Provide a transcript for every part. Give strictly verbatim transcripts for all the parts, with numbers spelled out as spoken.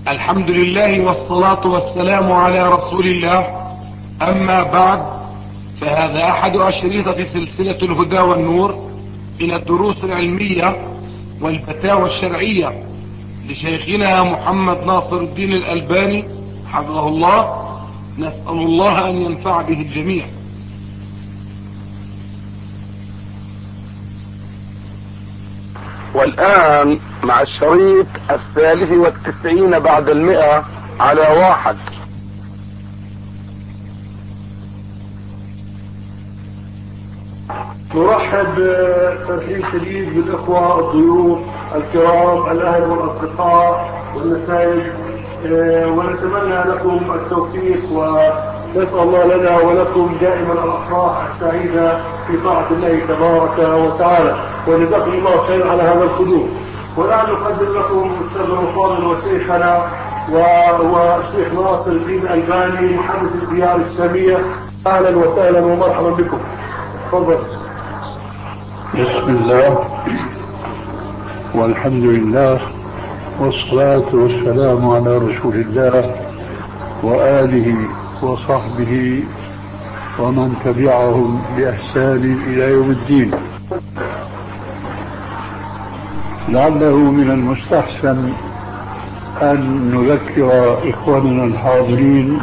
الحمد لله والصلاة والسلام على رسول الله. أما بعد، فهذا أحد أشرطة سلسلة الهدى والنور إلى الدروس العلمية والفتاوى الشرعية لشيخنا محمد ناصر الدين الألباني حفظه الله. نسأل الله أن ينفع به الجميع. والآن مع الشريط الثالث والتسعين بعد المئة على واحد. نرحب ترحيب شديد بالإخوة الضيوف الكرام الأهل والأصدقاء والنسايب، ونتمنى لكم التوفيق ونسأل الله لنا ولكم دائما الأفراح السعيدة في طاعة الله تبارك وتعالى، وجزاكم الله خير على هذا الحضور. والآن نقدم لكم أستاذنا الفاضل وشيخنا والشيخ ناصر الدين الألباني محدث الديار الإسلامية. أهلا وسهلا ومرحبا بكم. تفضل. بسم الله والحمد لله والصلاة والسلام على رسول الله وآله وصحبه ومن تبعهم بإحسان إلى يوم الدين. لعله من المستحسن أن نذكر إخواننا الحاضرين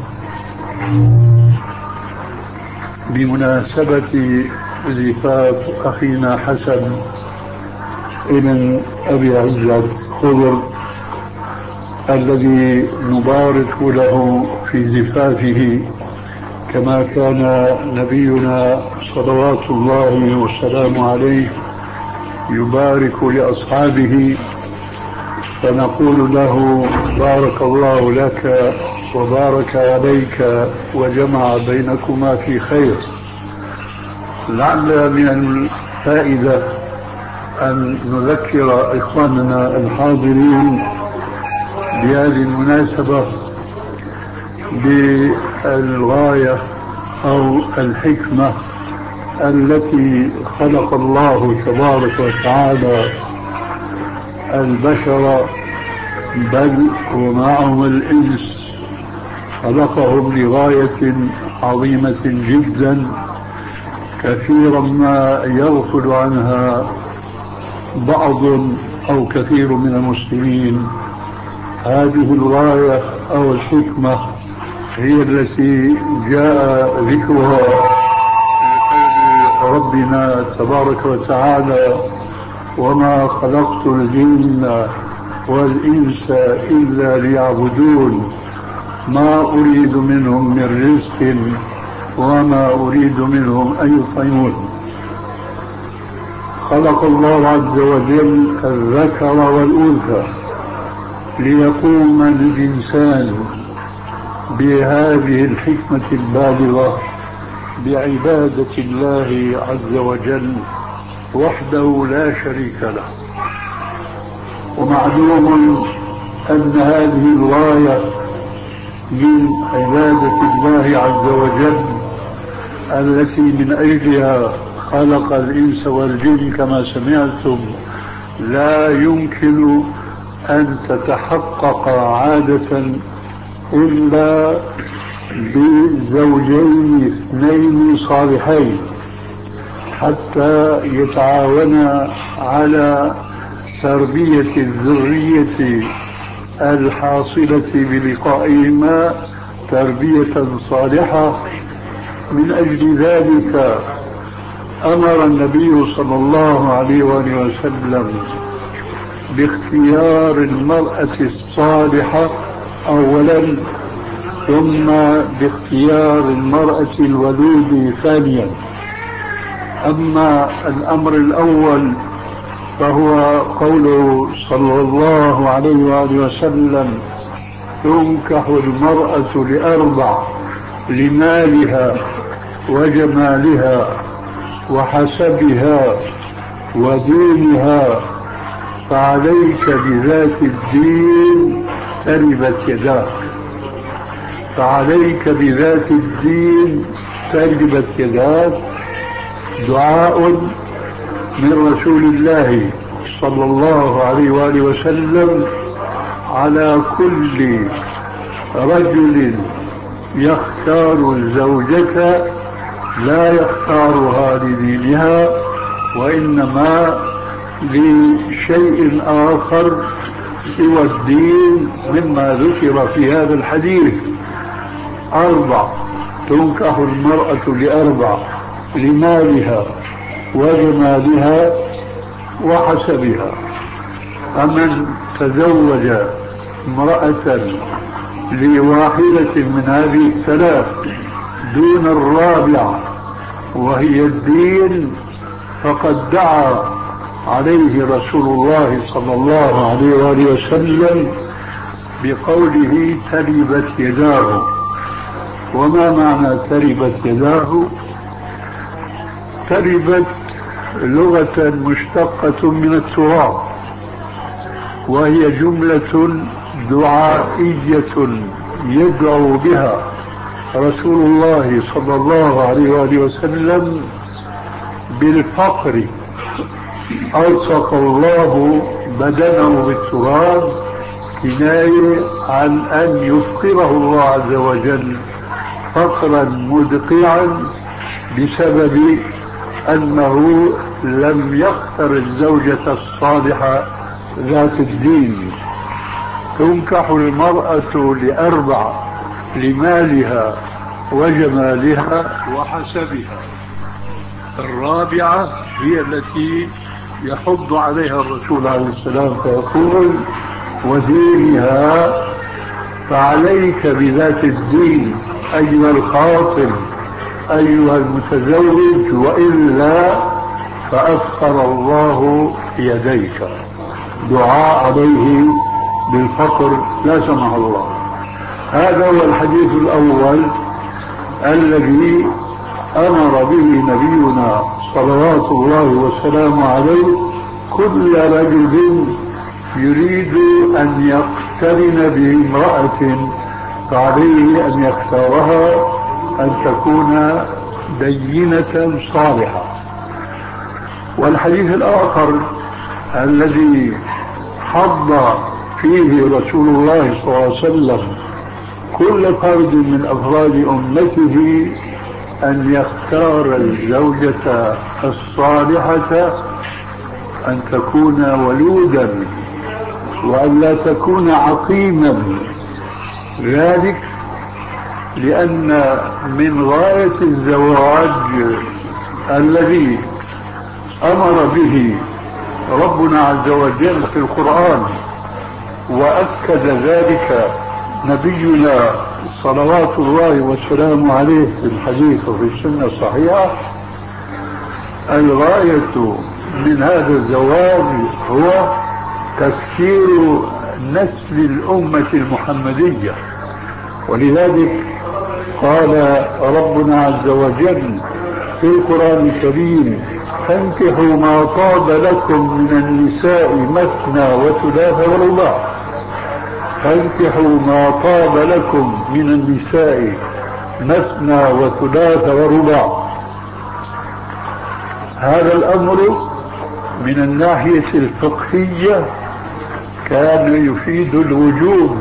بمناسبة زفاف أخينا حسن ابن أبي عزة خضر الذي نبارك له في زفافه، كما كان نبينا صلوات الله وسلامه عليه يبارك لأصحابه، فنقول له بارك الله لك وبارك عليك وجمع بينكما في خير. لعل من الفائدة أن نذكر إخواننا الحاضرين بهذه المناسبة بالغاية أو الحكمة التي خلق الله تبارك وتعالى البشر، بل ومعهم الإنس، خلقهم لغاية عظيمة جدا كثيرا ما يغفل عنها بعض أو كثير من المسلمين. هذه الغاية أو الحكمة هي التي جاء ذكرها في ربنا تبارك وتعالى: وما خلقت الجن والإنس إلا ليعبدون ما أريد منهم من رزق وما أريد منهم أن يطعمون. خلق الله عز وجل الذكر والأنثى ليقوم الإنسان بهذه الحكمة البالغة بعبادة الله عز وجل وحده لا شريك له. ومعلوم أن هذه الغاية من عبادة الله عز وجل التي من أجلها خلق الإنس والجن كما سمعتم لا يمكن أن تتحقق عادة إلا بزوجين اثنين صالحين حتى يتعاونا على تربية الذرية الحاصلة بلقائهما تربية صالحة. من أجل ذلك أمر النبي صلى الله عليه وآله وسلم باختيار المرأة الصالحة أولا، ثم باختيار المرأة الولود ثانيا. أما الأمر الأول فهو قوله صلى الله عليه وآله وسلم: تنكح المرأة لأربع: لمالها وجمالها وحسبها ودينها، فعليك بذات الدين تربت يداك. فعليك بذات الدين تربت يداك. دعاء من رسول الله صلى الله عليه وآله وسلم على كل رجل يختار الزوجة لا يختارها لدينها وإنما لشيء آخر سوى الدين مما ذكر في هذا الحديث. أربع: تنكح المرأة لأربع: لمالها وجمالها وحسبها. فمن تزوج امرأة لواحدة من هذه الثلاث دون الرابعة وهي الدين فقد دعا عليه رسول الله صلى الله عليه وآله وسلم بقوله تربت يداه. وما معنى تربت يداه؟ تربت لغة مشتقة من التراب، وهي جملة دعائية يدعو بها رسول الله صلى الله عليه وآله وسلم بالفقر. ألصق الله بدنه بالتراب كناية عن أن يفقره الله عز وجل فقرا مدقعا بسبب أنه لم يختر الزوجة الصالحة ذات الدين. تنكح المرأة لأربع: لمالها وجمالها وحسبها. الرابعة هي التي يحض عليها الرسول عليه السلام فيقول ودينها. فعليك بذات الدين أيها الخاطب أيها المتزوج، وإلا فأفقر الله يديك. دعاء عليه بالفقر لا سمح الله. هذا هو الحديث الأول الذي أمر به نبينا صلوات الله وسلامه عليه كل رجل يريد أن يقترن بامرأة فعليه أن يختارها أن تكون دينة صالحة. والحديث الآخر الذي حض فيه رسول الله صلى الله عليه وسلم كل فرد من أفراد أمته أن يختار الزوجة الصالحة أن تكون ولودا وأن لا تكون عقيما. ذلك لأن من غاية الزواج الذي أمر به ربنا عز وجل في القرآن وأكد ذلك نبينا صلوات الله والسلام عليه في الحديث وفي السنة الصحيحة. الغاية من هذا الزواج هو تفكير نسل الأمة المحمدية. ولذلك قال ربنا عز وجل في القرآن الكريم فانكحوا ما طاب لكم من النساء مثنى وثلاث ورباع. فانكحوا ما طاب لكم من النساء مثنى وثلاث ورباع. هذا الأمر من الناحية الفقهية كان يفيد الوجوب،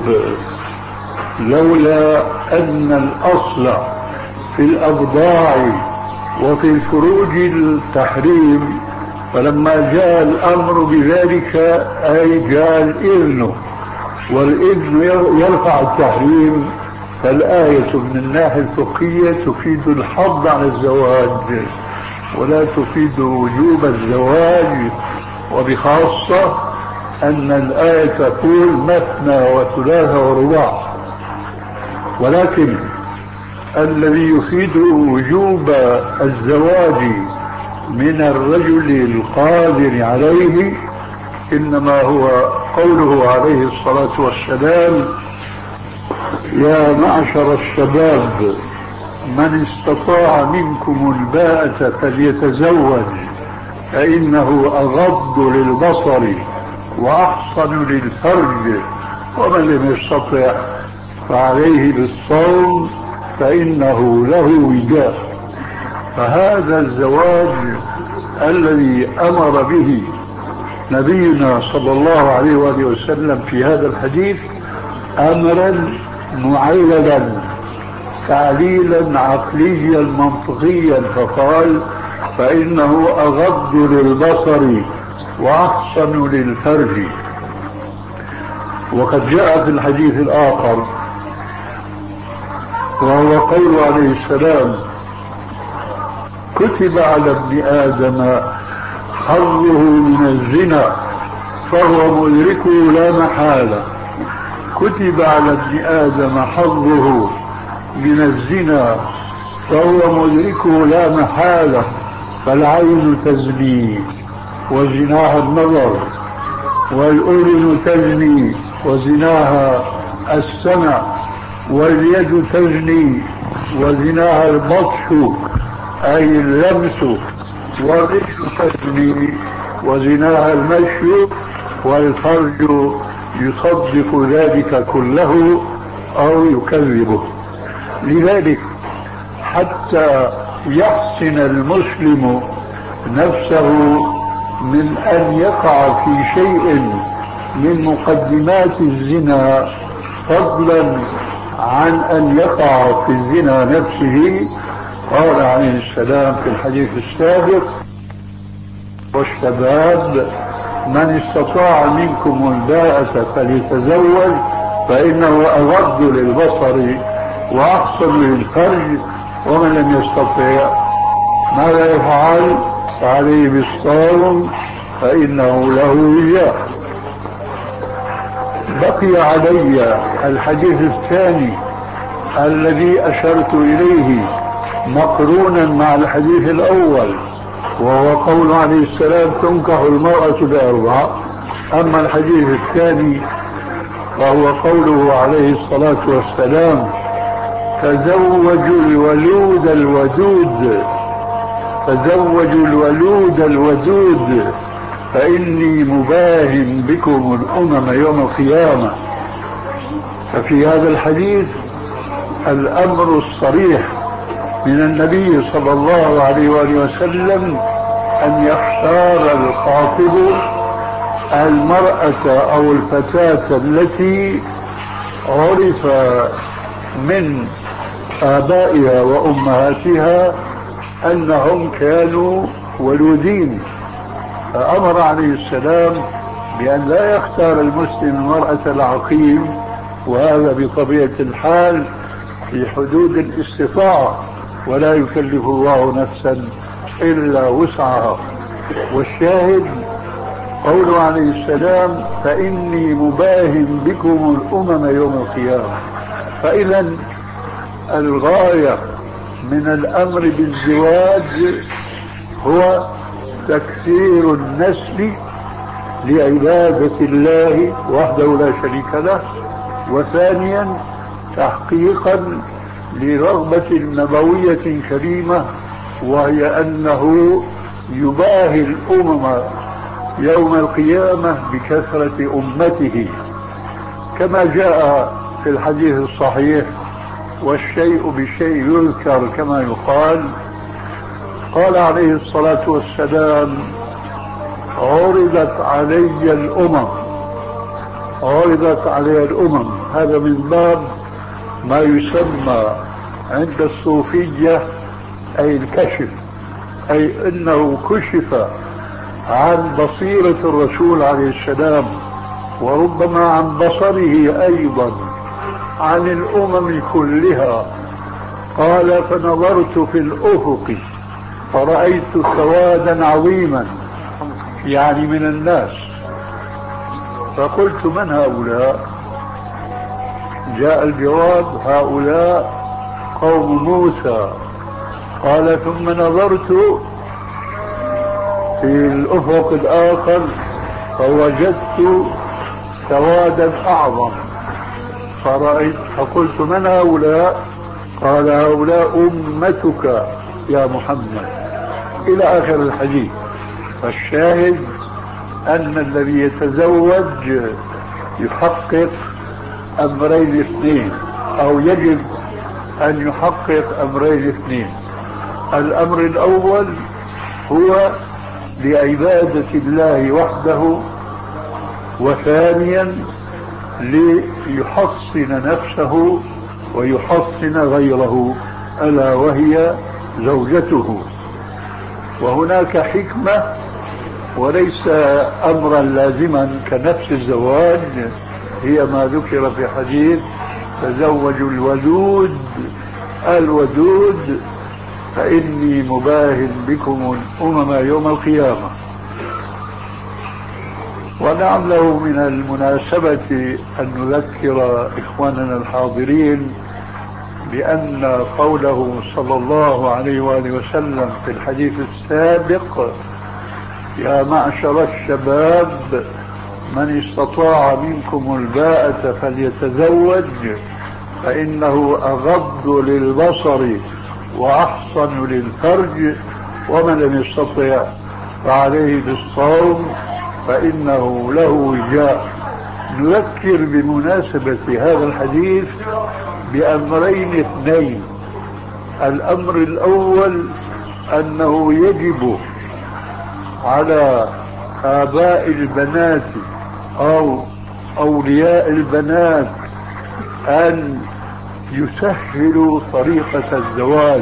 لولا أن الأصل في الأبضاع وفي الفروج التحريم، فلما جاء الأمر بذلك أي جاء الإذن، والإذن يرفع التحريم. فالآية من الناحية الفقهية تفيد الحظ على الزواج ولا تفيد وجوب الزواج، وبخاصة أن الآية تقول مثنى وثلاث ورباع. ولكن الذي يفيد وجوب الزواج من الرجل القادر عليه إنما هو قوله عليه الصلاة والسلام يا معشر الشباب من استطاع منكم الباءة فليتزوج فإنه أغض للبصر وأحصن للفرج ومن لم يستطع فعليه بالصوم فإنه له وجاء. فهذا الزواج الذي أمر به نبينا صلى الله عليه وآله وسلم في هذا الحديث أمرا معللا تعليلا عقليا منطقيا، فقال فإنه أغض للبصر وأحسن للفرج. وقد جاء في الحديث الآخر وهو قول عليه السلام كتب على ابن آدم حظه من الزنا فهو مدركه لا محالة. كتب على ابن آدم حظه من الزنا فهو مدركه لا محالة، فالعين تزني وزناها النظر، والأذن تزني وزناها السمع، واليد تزني وزناها البطش أي اللمس، والرجل تزني وزناها المشي، والفرج يصدق ذلك كله أو يكذبه. لذلك حتى يحسن المسلم نفسه من أن يقع في شيء من مقدمات الزنا، فضلا عن أن يقع في الزنا نفسه، قال عليه السلام في الحديث السابق والشباب من استطاع منكم الباءة فليتزوج فإنه أغض للبصر وأحسن للفرج، ومن لم يستطع ماذا يفعل؟ فعليه بالصوم فإنه له وجاء. بقي علي الحديث الثاني الذي أشرت إليه مقرونا مع الحديث الأول، وهو قول عليه السلام تنكح المرأة لأربع. أما الحديث الثاني وهو قوله عليه الصلاة والسلام تزوجوا الولود الودود، تزوجوا الولود الودود فإني مباهن بكم الأمم يوم القيامة. ففي هذا الحديث الأمر الصريح من النبي صلى الله عليه وآله وسلم أن يختار الخاطب المرأة أو الفتاة التي عرف من آبائها وأمهاتها أنهم كانوا ولودين. فأمر عليه السلام بأن لا يختار المسلم المرأة العقيم، وهذا بطبيعة الحال في حدود الاستطاعة، ولا يكلف الله نفسا إلا وسعها. والشاهد قوله عليه السلام فإني مباهن بكم الأمم يوم القيامة. فإذا الغاية من الأمر بالزواج هو تكثير النسل لعبادة الله وحده لا شريك له، وثانيا تحقيقا لرغبة نبوية كريمة، وهي أنه يباهي الأمم يوم القيامة بكثرة أمته، كما جاء في الحديث الصحيح والشيء بالشيء يذكر كما يقال. قال عليه الصلاة والسلام عرضت علي الأمم، عرضت علي الأمم، هذا من باب ما يسمى عند الصوفية أي الكشف، أي أنه كشف عن بصيرة الرسول عليه السلام، وربما عن بصره أيضا عن الأمم كلها. قال فنظرت في الأفق فرأيت سوادا عظيما، يعني من الناس، فقلت من هؤلاء؟ جاء الجواب هؤلاء قوم موسى. قال ثم نظرت في الأفق الآخر فوجدت سوادا أعظم، فرأيت فقلت من هؤلاء؟ قال هؤلاء أمتك يا محمد، إلى آخر الحديث. فالشاهد أن الذي يتزوج يحقق أمرين اثنين، أو يجب أن يحقق أمرين اثنين. الأمر الأول هو لعبادة الله وحده، وثانيا ليحصن نفسه ويحصن غيره ألا وهي زوجته. وهناك حكمة وليس أمرا لازما كنفس الزواج، هي ما ذكر في حديث تزوجوا الودود الودود فإني مباهن بكم الأمم يوم القيامة. ونعمله من المناسبة أن نذكر إخواننا الحاضرين بأن قوله صلى الله عليه وآله وسلم في الحديث السابق: يا معشر الشباب من استطاع منكم الباءة فليتزوج فإنه أغض للبصر وأحصن للفرج، ومن لم يستطع فعليه بالصوم فإنه له وجاء. نذكر بمناسبة هذا الحديث بأمرين اثنين. الأمر الأول أنه يجب على آباء البنات أو أولياء البنات أن يسهلوا طريقة الزواج،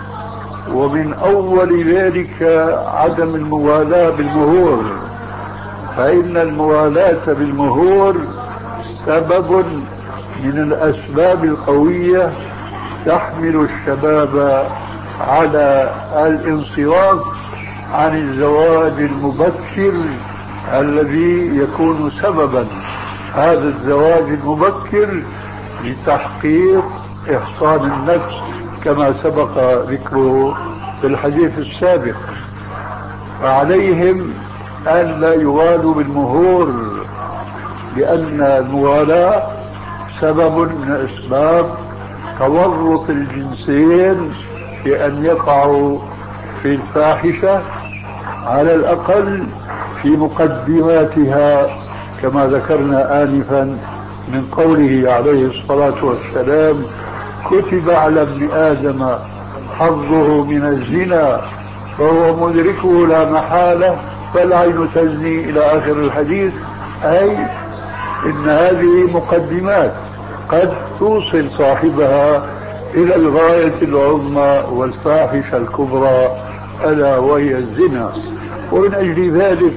ومن أول ذلك عدم الموالاة بالمهور، فإن الموالاة بالمهور سبب من الأسباب القوية تحمل الشباب على الانصراف عن الزواج المبكر الذي يكون سببا هذا الزواج المبكر لتحقيق إحصان النفس كما سبق ذكره في الحديث السابق. فعليهم أن لا يوالوا بالمهور، لأن الموالاة سبب من أسباب تورط الجنسين في أن يقعوا في الفاحشة على الأقل في مقدماتها، كما ذكرنا آنفا من قوله عليه الصلاة والسلام: كتب على ابن آدم حظه من الزنا فهو مدركه لا محالة فالعين تزني إلى آخر الحديث. أي إن هذه مقدمات قد توصل صاحبها إلى الغاية العظمى والفاحشة الكبرى ألا وهي الزنا. ومن أجل ذلك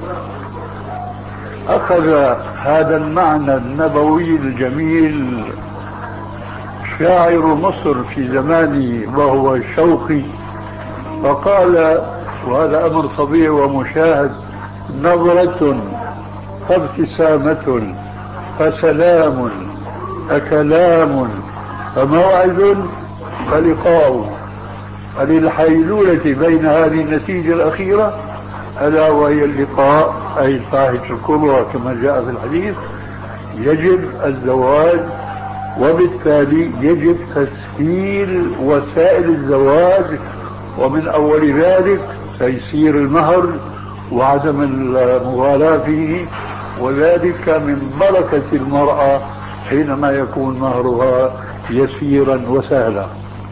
أخذ هذا المعنى النبوي الجميل شاعر مصر في زمانه وهو الشوقي، فقال، وهذا أمر طبيعي ومشاهد: نظرة فابتسامة فسلام فكلام فموعد فلقاء. فللحيلولة بين هذه النتيجة الأخيرة ألا وهي اللقاء أي الفاحشة الكبرى كما جاء في الحديث، يجب الزواج، وبالتالي يجب تسهيل وسائل الزواج، ومن أول ذلك تيسير المهر وعدم المغالاة فيه، وذلك من بركة المرأة حينما يكون مهرها يسيرا وسهلا.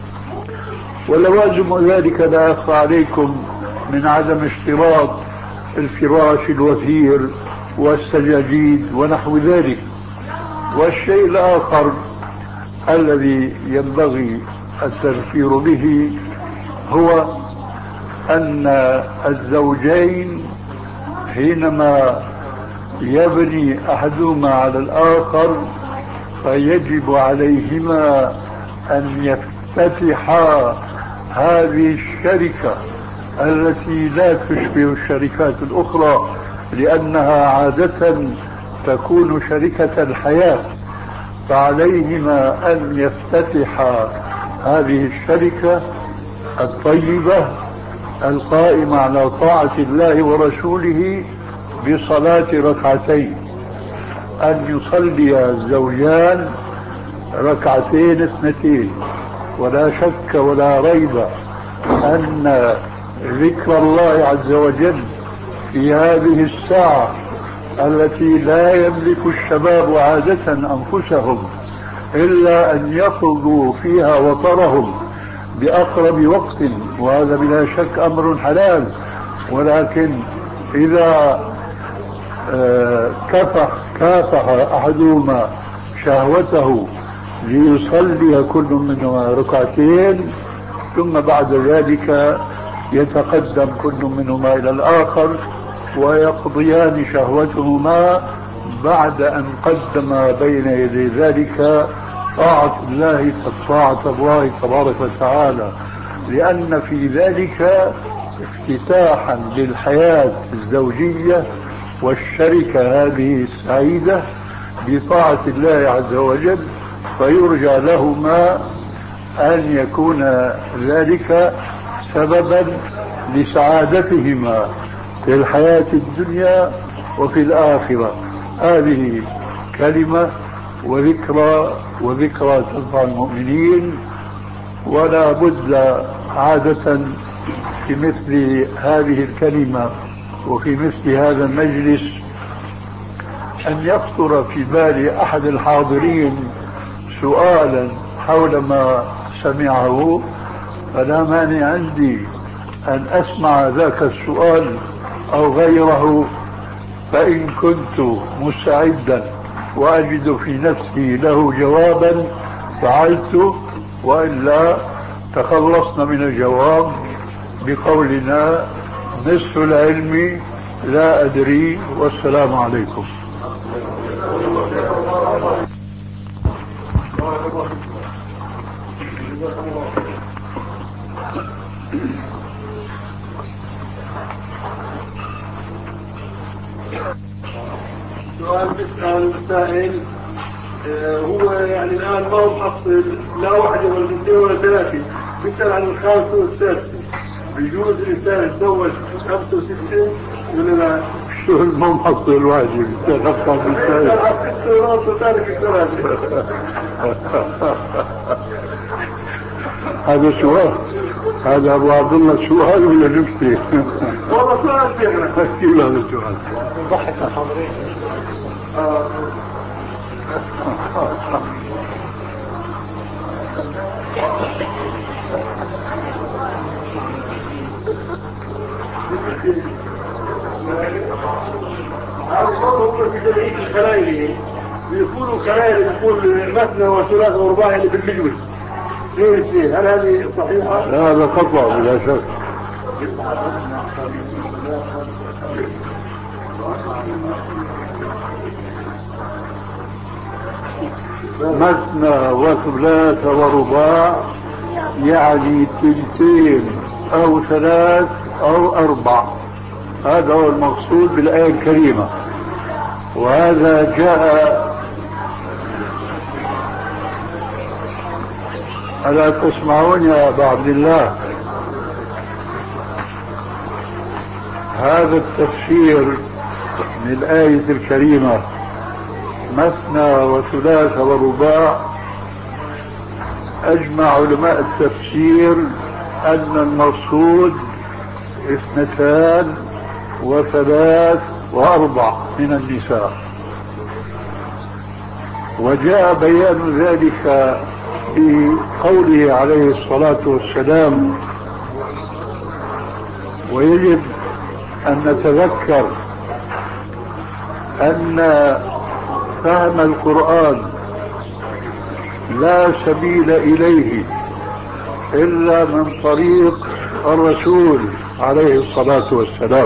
ولوازم ذلك لا يخفى عليكم من عدم اشتراط الفراش الوثير والسجاجيد ونحو ذلك. والشيء الآخر الذي ينبغي التذكير به هو أن الزوجين حينما يبني أحدهما على الآخر فيجب عليهما أن يفتتحا هذه الشركة التي لا تشبه الشركات الأخرى، لأنها عادة تكون شركة الحياة، فعليهما أن يفتتحا هذه الشركة الطيبة القائمة على طاعة الله ورسوله بصلاة ركعتين، أن يصلي الزوجان ركعتين اثنتين. ولا شك ولا ريب أن ذكر الله عز وجل في هذه الساعة التي لا يملك الشباب عادة أنفسهم إلا أن يقضوا فيها وطرهم بأقرب وقت، وهذا بلا شك أمر حلال، ولكن إذا كافح كافح أحدهما شهوته ليصلي كل منهما ركعتين، ثم بعد ذلك يتقدم كل منهما إلى الآخر ويقضيان شهوتهما بعد أن قدم بين يدي ذلك طاعة الله كطاعة الله تبارك وتعالى، لأن في ذلك افتتاحا للحياة الزوجية والشركة هذه السعيدة بطاعة الله عز وجل، فيرجى لهما أن يكون ذلك سببا لسعادتهما في الحياة الدنيا وفي الآخرة. هذه كلمة وذكرى، وذكرى تنفع المؤمنين، ولا بد عادة في مثل هذه الكلمة وفي مثل هذا المجلس أن يخطر في بال أحد الحاضرين سؤالا حول ما سمعه، فلا مانع عندي أن أسمع ذاك السؤال أو غيره، فإن كنت مستعدا وأجد في نفسي له جوابا فعلت، وإلا تخلصنا من الجواب بقولنا نصف العلم لا أدري والسلام عليكم. سؤال بيسأل السائل، آه هو يعني الآن ما هو محصل لا واحدة ولا اثنين ولا ثلاثة، بيسأل عن الخامسة والسادسة، بيجوز الإنسان يتزوج خمسة وستة ولا لا؟ شو المحصل الواجب؟ بيسأل أكثر من سائل. بيسأل على ستة ونص وثالث الثلاثة. هذا سؤال، هذا أبو عبد الله سؤال ولا نكتة؟ والله سؤال شيخنا. كيف هذا سؤال؟ ضحك الحاضرين. هذا في جمعية الخلايلي بيقولوا خلايلي بيقول مثنى وثلاث ورباع اللي بالمجوز اثنين اثنين، هل هذه صحيحة؟ لا هذا خطأ بلا شك. مثنى وثلاث ورباع يعني تلتين أو ثلاث أو أربع، هذا هو المقصود بالآية الكريمة. وهذا جاء، ألا تسمعون يا أبا عبد الله؟ هذا التفسير من الآية الكريمة مثنى وثلاث ورباع، أجمع علماء التفسير أن المقصود اثنتان وثلاث وأربع من النساء، وجاء بيان ذلك في قوله عليه الصلاة والسلام. ويجب أن نتذكر أن فهم القرآن لا سبيل إليه إلا من طريق الرسول عليه الصلاة والسلام،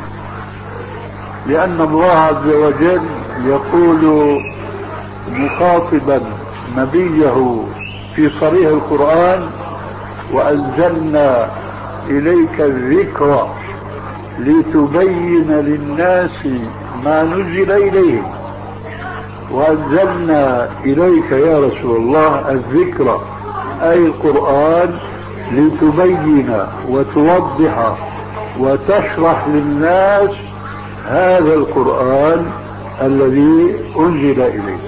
لأن الله عز وجل يقول مخاطبا نبيه في صريح القرآن: وأنزلنا إليك الذكر لتبين للناس ما نزل إليهم. وأنزلنا إليك يا رسول الله الذكر أي القرآن لتبين وتوضح وتشرح للناس هذا القرآن الذي أنزل إليك.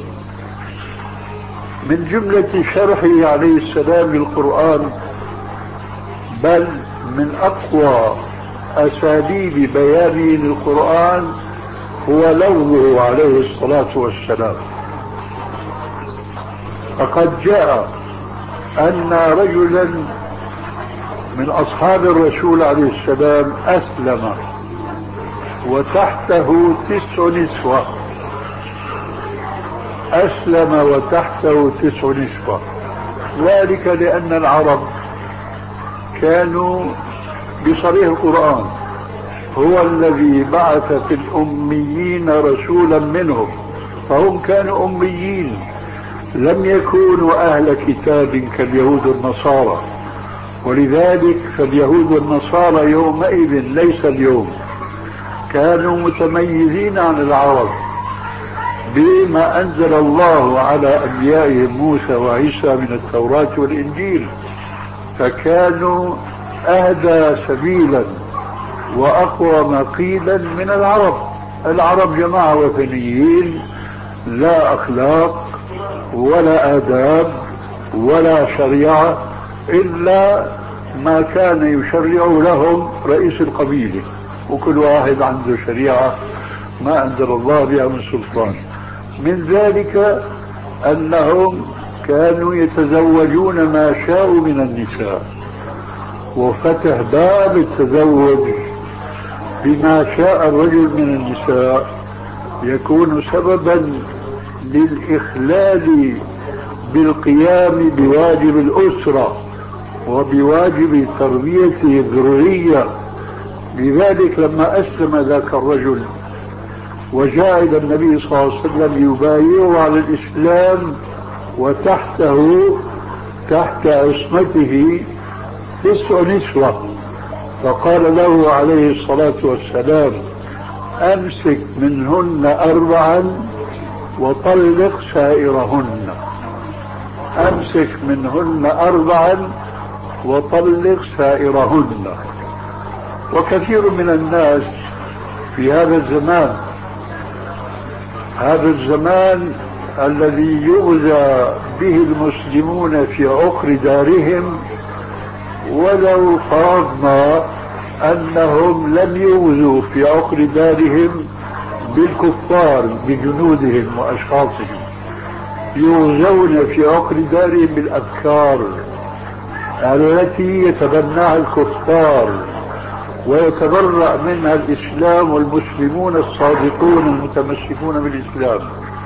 من جملة شرحه عليه السلام للقرآن، بل من أقوى أساليب بيانه للقرآن، هو لفظه عليه الصلاة والسلام. فقد جاء أن رجلا من أصحاب الرسول عليه السلام أسلم وتحته تسع نسوة. أسلم وتحته تسع نسوة، ذلك لأن العرب كانوا بصريح القرآن هو الذي بعث في الأميين رسولا منهم، فهم كانوا أميين، لم يكونوا أهل كتاب كاليهود والنصارى. ولذلك فاليهود والنصارى يومئذ ليس اليوم كانوا متميزين عن العرب بما أنزل الله على أنبيائهم موسى وعيسى من التوراة والإنجيل، فكانوا أهدى سبيلا وأقوى مقيلا من العرب. العرب جماعة وثنيين، لا أخلاق ولا آداب ولا شريعة إلا ما كان يشرع لهم رئيس القبيلة، وكل واحد عنده شريعة ما أنزل الله بها من سلطان. من ذلك أنهم كانوا يتزوجون ما شاءوا من النساء، وفتح باب التزوج بما شاء الرجل من النساء يكون سببا للإخلال بالقيام بواجب الأسرة وبواجب تربية الذرية. لذلك لما أسلم ذاك الرجل وجاء إلى النبي صلى الله عليه وسلم يبايعه على الإسلام وتحته تحت عصمته تسع نسوة، فقال له عليه الصلاة والسلام: أمسك منهن أربعا وطلق سائرهن. أمسك منهن أربعا وطلق سائرهن. وكثير من الناس في هذا الزمان هذا الزمان الذي يؤذى به المسلمون في عقر دارهم، ولو فرضنا أنهم لم يؤذوا في عقر دارهم بالكفار بجنودهم وأشخاصهم، يؤذون في عقر دارهم بالأفكار التي يتبناها الكفار ويتبرأ منها الإسلام والمسلمون الصادقون المتمسكون بالإسلام.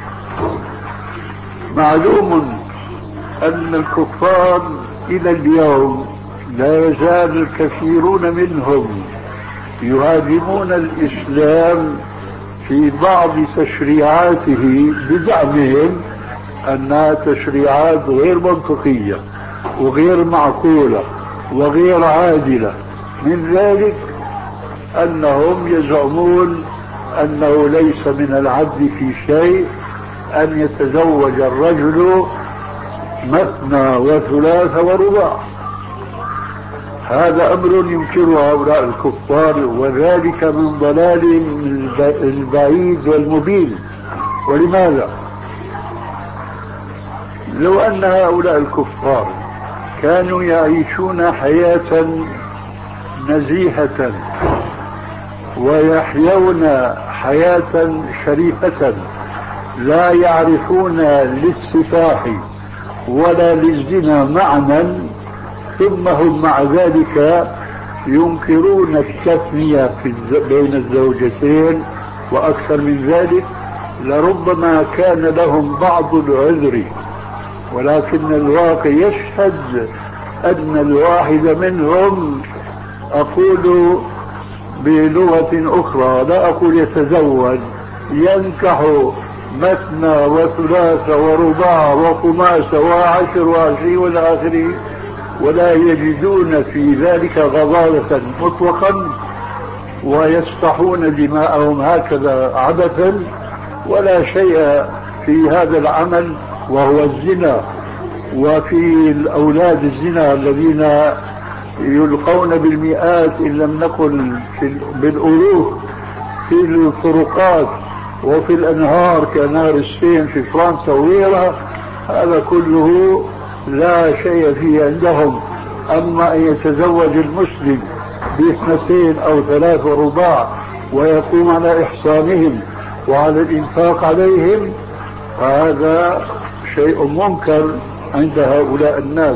معلوم أن الكفار إلى اليوم لا يزال الكثيرون منهم يهاجمون الإسلام في بعض تشريعاته بزعمهم أنها تشريعات غير منطقية وغير معقولة وغير عادلة. من ذلك أنهم يزعمون أنه ليس من العدل في شيء أن يتزوج الرجل مثنى وثلاث ورباع. هذا أمر ينكره هؤلاء الكفار، وذلك من ضلالهم البعيد والمبين. ولماذا؟ لو أن هؤلاء الكفار كانوا يعيشون حياة نزيهة ويحيون حياة شريفة لا يعرفون للسفاح ولا للزنا معنى، ثم هم مع ذلك ينكرون التثنية بين الزوجتين وأكثر من ذلك، لربما كان لهم بعض العذر، ولكن الواقع يشهد أن الواحد منهم، أقول بلغة أخرى لا أقول يتزوج، ينكح مثنى وثلاث ورباع وخماس وعشر وعشرين والى آخره، ولا يجدون في ذلك غضاضة مطلقا، ويسفحون دماءهم هكذا عبثا، ولا شيء في هذا العمل وهو الزنا. وفي الأولاد الزنا الذين يلقون بالمئات إن لم نقل بالألوف في الطرقات وفي الأنهار كنهر السين في فرنسا وغيرها، هذا كله لا شيء فيه عندهم. أما أن يتزوج المسلم باثنتين أو ثلاث ورباع ويقوم على إحصانهم وعلى الإنفاق عليهم، هذا شيء منكر عند هؤلاء الناس.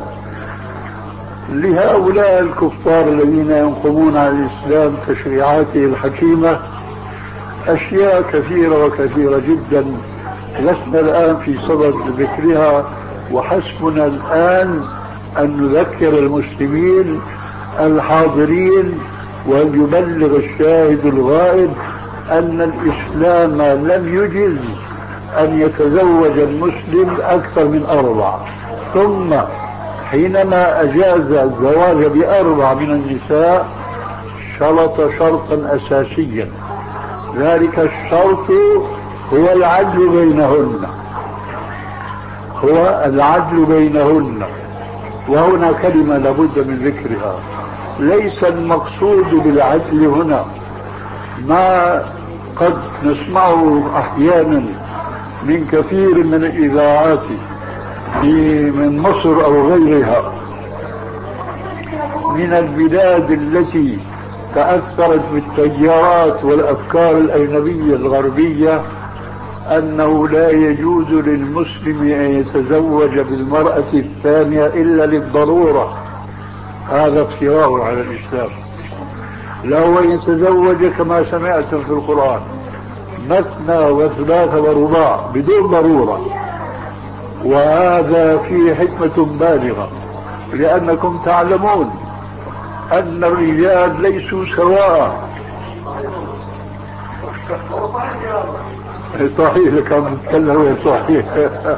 لهؤلاء الكفار الذين ينقمون على الإسلام تشريعاته الحكيمة أشياء كثيرة وكثيرة جدا لسنا الآن في صدد ذكرها، وحسبنا الآن أن نذكر المسلمين الحاضرين وأن يبلغ الشاهد الغائب أن الإسلام لم يجز أن يتزوج المسلم أكثر من أربع، ثم حينما أجاز الزواج بأربع من النساء شرط شرطا أساسيا، ذلك الشرط هو العدل بينهن، هو العدل بينهن. وهنا كلمة لابد من ذكرها، ليس المقصود بالعدل هنا ما قد نسمعه أحيانا من كثير من الإذاعات من مصر أو غيرها من البلاد التي تأثرت بالتيارات والأفكار الأجنبية الغربية، أنه لا يجوز للمسلم أن يتزوج بالمرأة الثانية إلا للضرورة. هذا افتراء على الإسلام. لو يتزوج كما سمعتم في القرآن مثنى وثلاث ورباع بدون ضرورة، وهذا فيه حكمة بالغة، لأنكم تعلمون أن الرجال ليسوا سواء. صحيح كم تكلموا صحيح.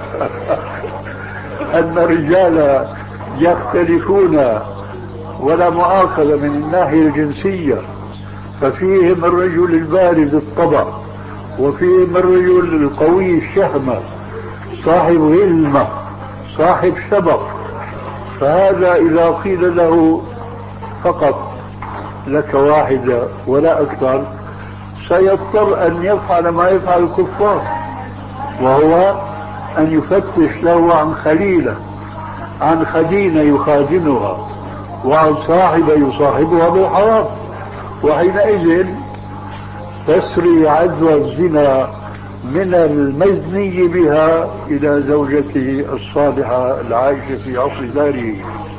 أن الرجال يختلفون ولا مؤاخذة من الناحية الجنسية، ففيهم الرجل البارد الطبع، وفيهم الرجل القوي الشهمة صاحب غلمة صاحب شبق. فهذا إذا قيل له فقط لك واحدة ولا أكثر سيضطر أن يفعل ما يفعل الكفار، وهو أن يفتش له عن خليلة، عن خدينة يخادنها، وعن صاحبة يصاحبها بالحرام، وحينئذ تسري عدوى الزنا من المزني بها إلى زوجته الصالحة العائشة في عصر داره.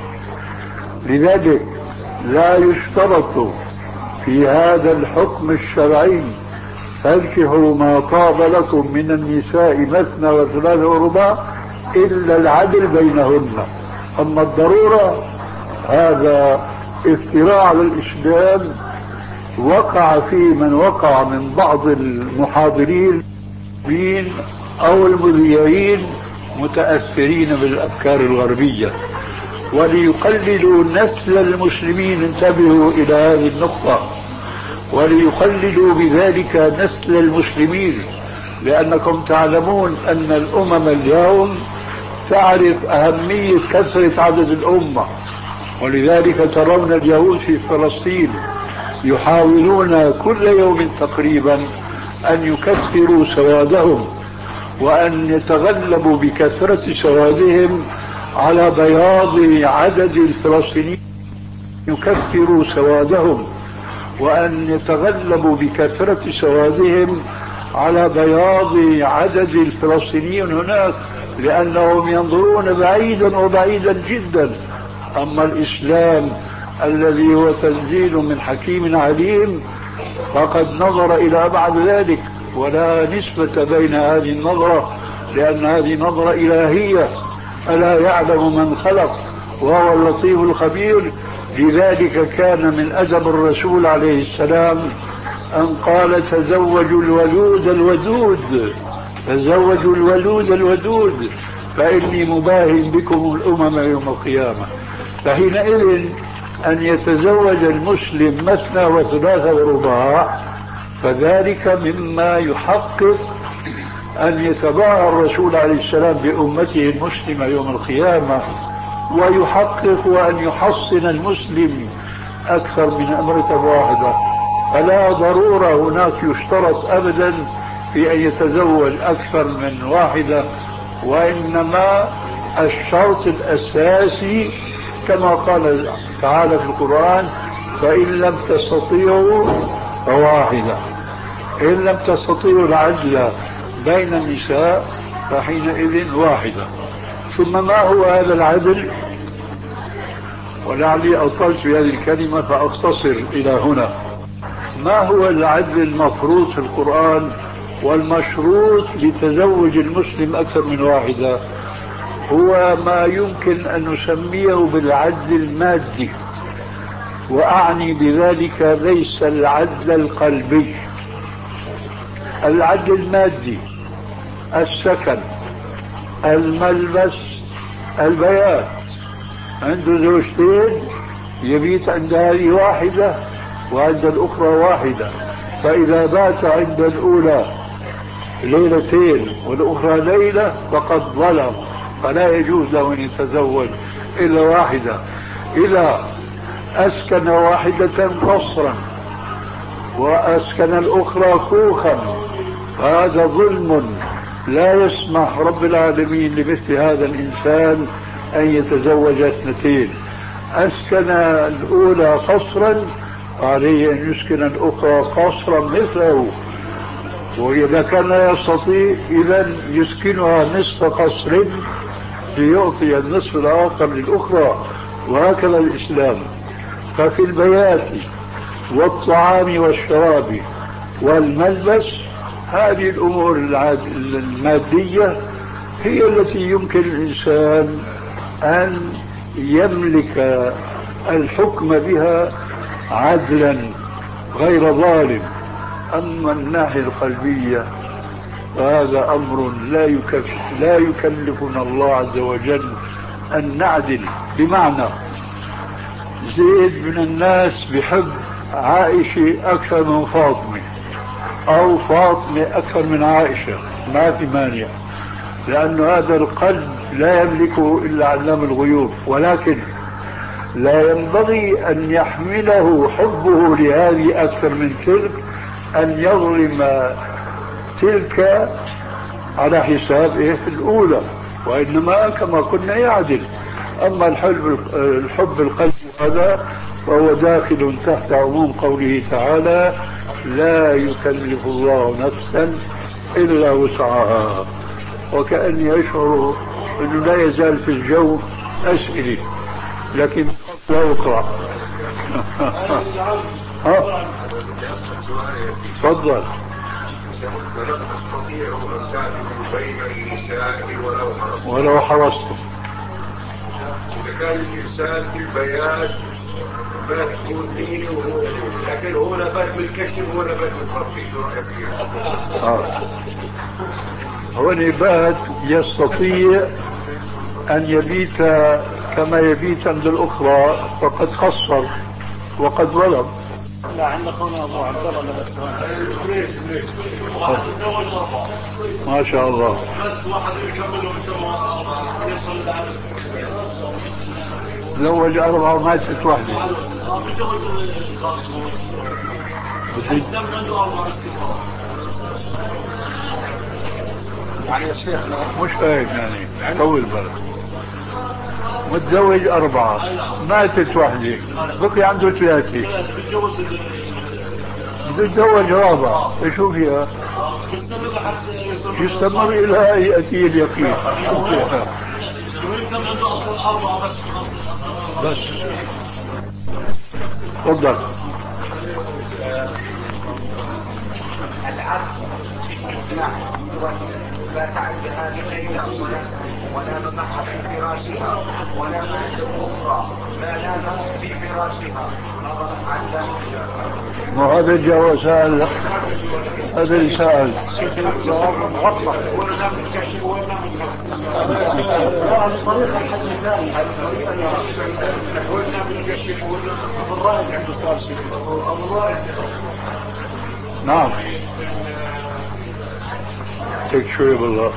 لذلك لا يشترط في هذا الحكم الشرعي فانكحوا ما طاب لكم من النساء مثنى وثلاث ورباع إلا العدل بينهن. أما الضرورة هذا افتراء على الإسلام وقع فيه من وقع من بعض المحاضرين أو المذيعين متأثرين بالأفكار الغربية، وليقلدوا نسل المسلمين. انتبهوا إلى هذه النقطة، وليقلدوا بذلك نسل المسلمين، لأنكم تعلمون أن الأمم اليوم تعرف أهمية كثرة عدد الأمة، ولذلك ترون اليهود في فلسطين يحاولون كل يوم تقريبا أن يكثروا سوادهم وأن يتغلبوا بكثرة سوادهم على بياض عدد الفلسطينيين يكثروا سوادهم وأن يتغلبوا بكثرة سوادهم على بياض عدد الفلسطينيين هناك، لأنهم ينظرون بعيدا وبعيدا جدا. أما الإسلام الذي هو تنزيل من حكيم عليم فقد نظر إلى أبعد ذلك، ولا نسبة بين هذه النظرة، لأن هذه نظرة إلهية، ألا يعلم من خلق وهو اللطيف الخبير. لذلك كان من أدب الرسول عليه السلام أن قال تزوجوا الولود الودود، تزوجوا الولود الودود فإني مباهن بكم الأمم يوم القيامة. فحينئذ أن يتزوج المسلم مثنى وثلاث ورباع فذلك مما يحقق أن يتباهى الرسول عليه السلام بأمته المسلمة يوم القيامة، ويحقق أن يحصن المسلم أكثر من امرأة واحدة. فلا ضرورة هناك يشترط أبدا في أن يتزوج أكثر من واحدة، وإنما الشرط الأساسي كما قال تعالى في القرآن فإن لم تستطيعوا فواحدة، إن لم تستطيعوا العدل بين النساء فحينئذ واحدة. ثم ما هو هذا العدل؟ ولعلي أطلت في هذه الكلمة فأختصر إلى هنا. ما هو العدل المفروض في القرآن والمشروط لتزوج المسلم أكثر من واحدة؟ هو ما يمكن أن نسميه بالعدل المادي، وأعني بذلك ليس العدل القلبي. العدل المادي: السكن، الملبس، البيات. عنده زوجتين، يبيت عند هذه واحدة وعند الأخرى واحدة، فإذا بات عند الأولى ليلتين والأخرى ليلة فقد ظلم، فلا يجوز له أن يتزوج إلا واحدة. إذا أسكن واحدة قصرا وأسكن الأخرى كوخا هذا ظلم، لا يسمح رب العالمين لمثل هذا الإنسان أن يتزوج اثنتين. أسكن الأولى قصرا عليه أن يسكن الأخرى قصرا مثله، وإذا كان لا يستطيع إذا يسكنها نصف قصر ليعطي النصف الآخر للأخرى، وهكذا الإسلام. ففي البيات والطعام والشراب والملبس هذه الأمور المادية هي التي يمكن الإنسان أن يملك الحكم بها عدلا غير ظالم. أما الناحية القلبية فهذا أمر لا يكلف لا يكلفنا الله عز وجل أن نعدل. بمعنى زيد من الناس بحب عائشة أكثر من فاطمة، أو فاطمة أكثر من عائشة، ما في مانع، لأن هذا القلب لا يملكه إلا علام الغيوب. ولكن لا ينبغي أن يحمله حبه لهذه أكثر من تلك أن يظلم تلك على حساب إيه الأولى، وإنما كما قلنا يعدل. أما الحب الحب القلبي هذا فهو داخل تحت عموم قوله تعالى: لا يكلف الله نفسا إلا وسعها. وكأني أشعر أنه لا يزال في الجو أسئلة، لكن لا يقرأ. ها تفضل. ولو حرصتم. إذا كان الإنسان في البيات بات يكون ديني وهو لكن هو نبات بالكشف وهو نبات بالخطي، شو رأيك فيه؟ آه. هو نبات يستطيع أن يبيت كما يبيت عند الأخرى، فقد قصر وقد ظلم. لا عندنا قولنا أبو عبد الله ما شاء الله. تزوج أربعة وماتت واحدة. يعني يا شيخ مش فاهم يعني طول بالك. متزوج أربعة ماتت واحدة بقي عنده ثلاثة، بده يتزوج رابعة، شو فيها؟ يستمر إلى أن يأتي اليقين. بس تفضل. لا تعرفها بغيرها ولا نضعها في فراشها ولا ما عند الأخرى ما لا نضع في فراشها نظرا عن ذلك. ما هذا الجواب سأل، هذا اللي سأل. جواب مغطى ولا من كشف ولا من لا طريقة حل ثاني ولا من كشف ولا الرائد عنده سؤال شيء الرائد. نعم تكشوي بالله.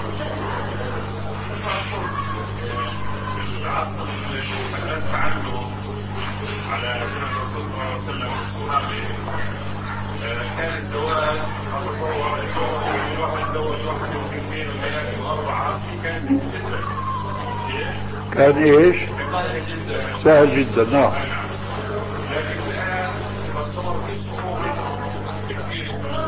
العصر الذي تكلمت عنه على سنة الرسول صلى الله عليه وسلم والصحابة كان الزواج أتصور أنه واحد يتزوج واحد واثنين وثلاثة وأربعة كان جدا. كان إيش؟ سهل جدا. نعم. لكن الآن تصور في صعوبة كثير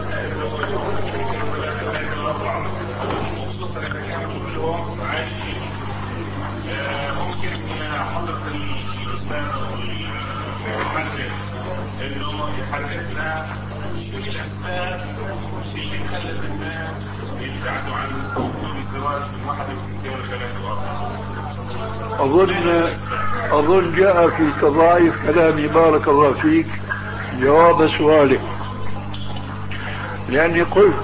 خصوصا إذا كانوا كلهم عايشين. ممكن حضرة الأستاذ والمهندس إنه يحركنا الأسباب اللي خلت الناس يبتعدوا عن وجود الزواج من واحد واثنين وثلاثة وأربعة؟ أظن أظن جاء في تضاعيف كلامي بارك الله فيك جواب سؤالك، لأني قلت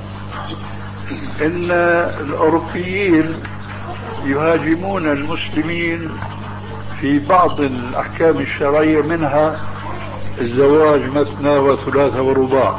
إن الأوروبيين يهاجمون المسلمين في بعض الأحكام الشرعية، منها الزواج مثنى وثلاثة ورباع.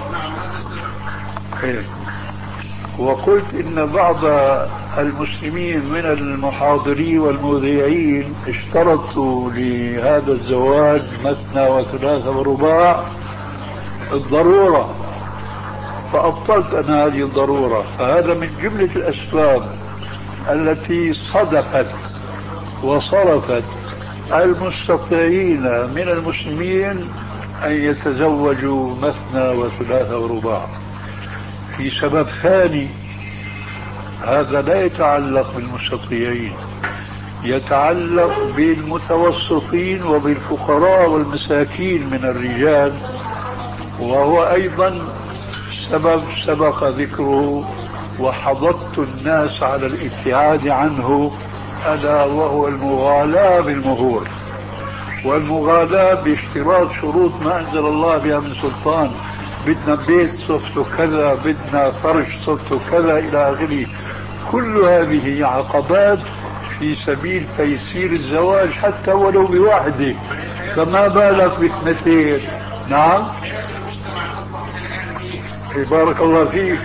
وقلت إن بعض المسلمين من المحاضرين والمذيعين اشترطوا لهذا الزواج مثنى وثلاثة ورباع الضرورة، فأبطلت أنا هذه الضرورة. فهذا من جملة الأسباب التي صدقت وصرفت المستطيعين من المسلمين أن يتزوجوا مثنى وثلاثة ورباع. في سبب ثاني، هذا لا يتعلق بالمستطيعين، يتعلق بالمتوسطين وبالفقراء والمساكين من الرجال، وهو أيضا سبب سبق ذكره وحضضت الناس على الابتعاد عنه، ألا وهو المغالاة بالمهور، والمغالاة باشتراط شروط ما أنزل الله بها من سلطان. بدنا بيت صفته كذا، بدنا فرش صفته كذا إلى آخره. كل هذه عقبات في سبيل تيسير الزواج حتى ولو بواحدة، فما بالك باثنتين. نعم بارك الله فيك.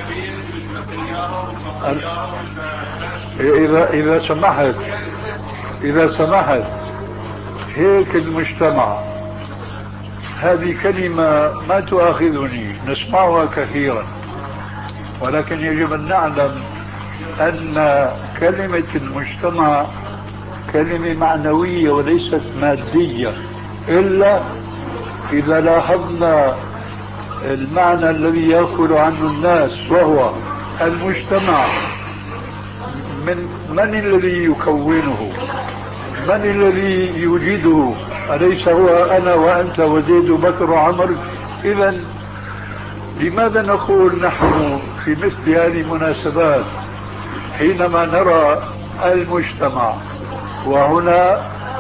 إذا إذا سمحت إذا سمحت هيك المجتمع، هذه كلمة ما تؤاخذني، نسمعها كثيرا، ولكن يجب أن نعلم أن كلمة المجتمع كلمة معنوية وليست مادية، إلا إذا لاحظنا المعنى الذي يأكل عنه الناس، وهو المجتمع من من الذي يكونه، من الذي يوجده، أليس هو أنا وأنت وزيد وبكر وعمر؟ إذن لماذا نقول نحن في مثل هذه المناسبات حينما نرى المجتمع، وهنا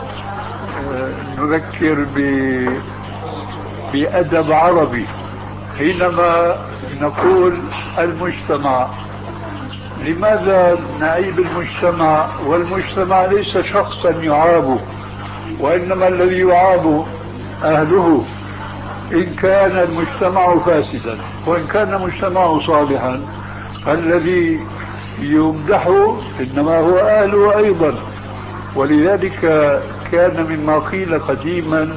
نذكر بأدب عربي، حينما نقول المجتمع لماذا نعيب المجتمع؟ والمجتمع ليس شخصا يعاب، وإنما الذي يعاب أهله إن كان المجتمع فاسدا، وإن كان المجتمع صالحا فالذي يمدحه إنما هو أهله أيضا. ولذلك كان مما قيل قديما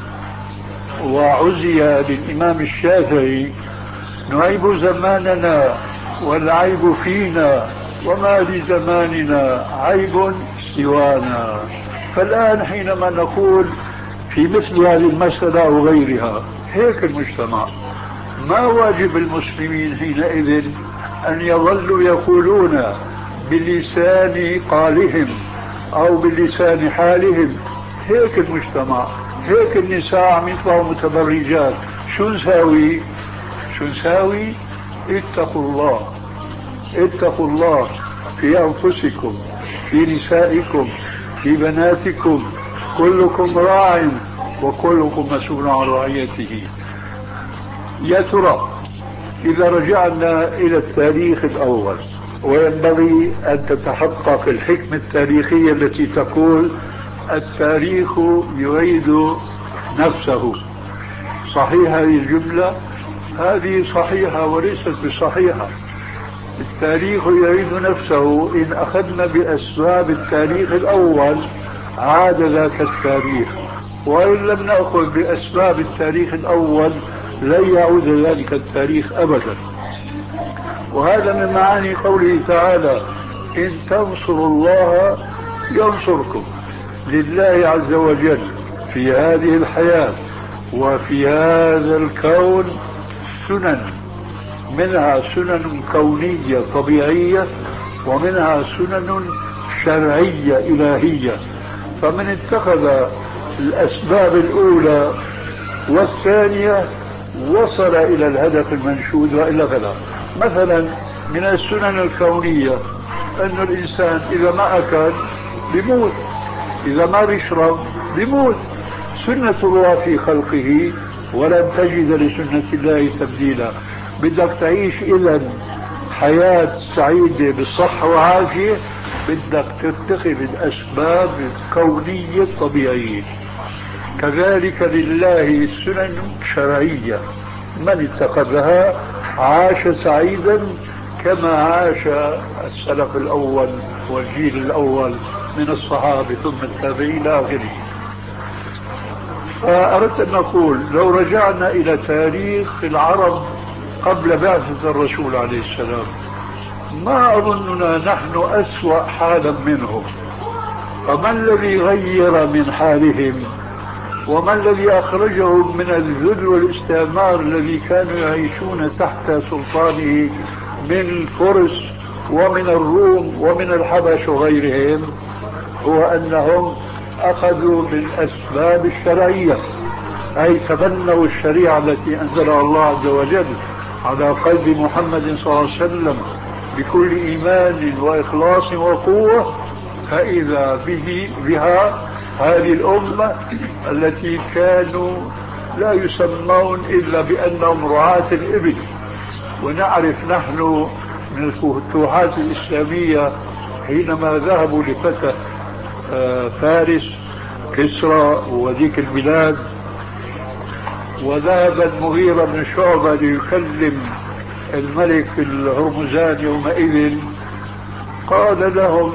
وعزي للإمام الشافعي: نعيب زماننا والعيب فينا، وما لزماننا عيب سوانا. فالآن حينما نقول في مثل هذه المسألة أو غيرها هيك المجتمع، ما واجب المسلمين حينئذ أن يظلوا يقولون بلسان قالهم أو بلسان حالهم هيك المجتمع، هيك النساء عم يطلعوا متبرجات، شو نساوي؟ شو نساوي؟ اتقوا الله، اتقوا الله في أنفسكم، في نسائكم، في بناتكم، كلكم راع وكلكم مسؤول عن رعيته. يا ترى إذا رجعنا إلى التاريخ الأول، وينبغي أن تتحقق الحكمة التاريخية التي تقول التاريخ يعيد نفسه. صحيح هذه الجملة؟ هذه صحيحة وليست بصحيحة. التاريخ يعيد نفسه إن أخذنا بأسباب التاريخ الأول عاد ذاك التاريخ، وإن لم نأخذ بأسباب التاريخ الأول لن يعود ذلك التاريخ أبدا. وهذا من معاني قوله تعالى: إن تنصروا الله ينصركم. لله عز وجل في هذه الحياة وفي هذا الكون سنن، منها سنن كونية طبيعية، ومنها سنن شرعية إلهية. فمن اتخذ الأسباب الأولى والثانية وصل إلى الهدف المنشود وإلا فلا. مثلا من السنن الكونية أن الإنسان إذا ما أكل بيموت، إذا ما بيشرب بيموت، سنة الله في خلقه ولن تجد لسنة الله تبديلا. بدك تعيش إذن حياة سعيدة بالصحة وعافية، بدك تتخذ الأسباب الكونية الطبيعية. كذلك لله سنن شرعية، من اتخذها عاش سعيدا كما عاش السلف الأول والجيل الأول من الصحابة ثم التابعين إلى آخره. فأردت أن أقول لو رجعنا إلى تاريخ العرب قبل بعثة الرسول عليه السلام ما أظننا نحن أسوأ حالا منهم. فما الذي غير من حالهم وما الذي أخرجهم من الذل والاستعمار الذي كانوا يعيشون تحت سلطانه من الفرس ومن الروم ومن الحبش وغيرهم؟ هو أنهم أخذوا بالأسباب الشرعية، أي تبنوا الشريعة التي أنزلها الله عز وجل على قلب محمد صلى الله عليه وسلم بكل إيمان وإخلاص وقوة، فإذا به بها هذه الأمة التي كانوا لا يسمون إلا بأنهم رعاة الإبل. ونعرف نحن من الفتوحات الإسلامية حينما ذهبوا لفتح فارس كسرى وذيك البلاد، وذهب المغيرة بن شعبة ليكلم الملك الهرمزان يومئذ، قال لهم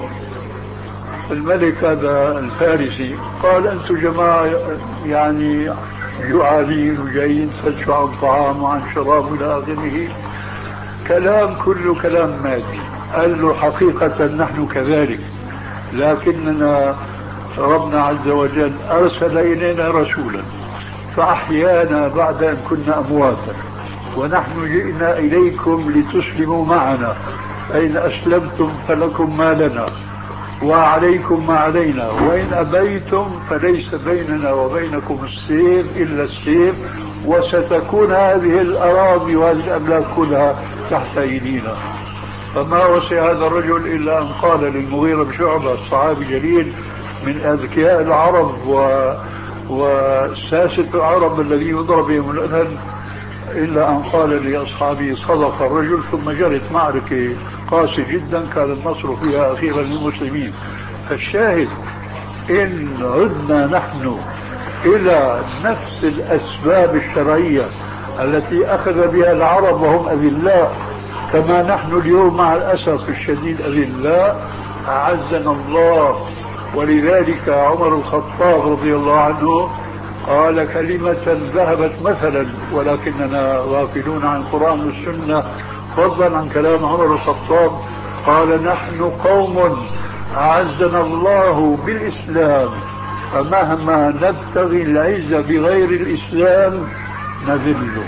الملك هذا الفارسي، قال أنتم جماعة يعني جوعانين وجايين تفتشوا عن طعام وعن شراب إلى آخره، كلام كله كلام مادي. قال له حقيقة نحن كذلك، لكننا ربنا عز وجل أرسل إلينا رسولا فأحيانا بعد أن كنا أمواتا، ونحن جئنا إليكم لتسلموا معنا، فإن أسلمتم فلكم ما لنا وعليكم ما علينا، وإن أبيتم فليس بيننا وبينكم السيف إلا السيف، وستكون هذه الأراضي وهذه الأملاك كلها تحت أيدينا. فما وسع هذا الرجل إلا أن قال للمغيرة بن شعبة الصحابي جليل من أذكياء العرب و... وساسة العرب الذي يضرب بهم الأذن، إلا أن قال لأصحابه صدق الرجل. ثم جرت معركة قاسية جدا كان النصر فيها أخيرا للمسلمين. فالشاهد إن عدنا نحن إلى نفس الأسباب الشرعية التي أخذ بها العرب وهم أذلاء كما نحن اليوم مع الأسف الشديد أذلاء، أعزنا الله. ولذلك عمر الخطاب رضي الله عنه قال كلمة ذهبت مثلا، ولكننا غافلون عن القرآن والسنة فضلا عن كلام عمر الخطاب. قال نحن قوم أعزنا الله بالإسلام، فمهما نبتغي العزة بغير الإسلام نذله.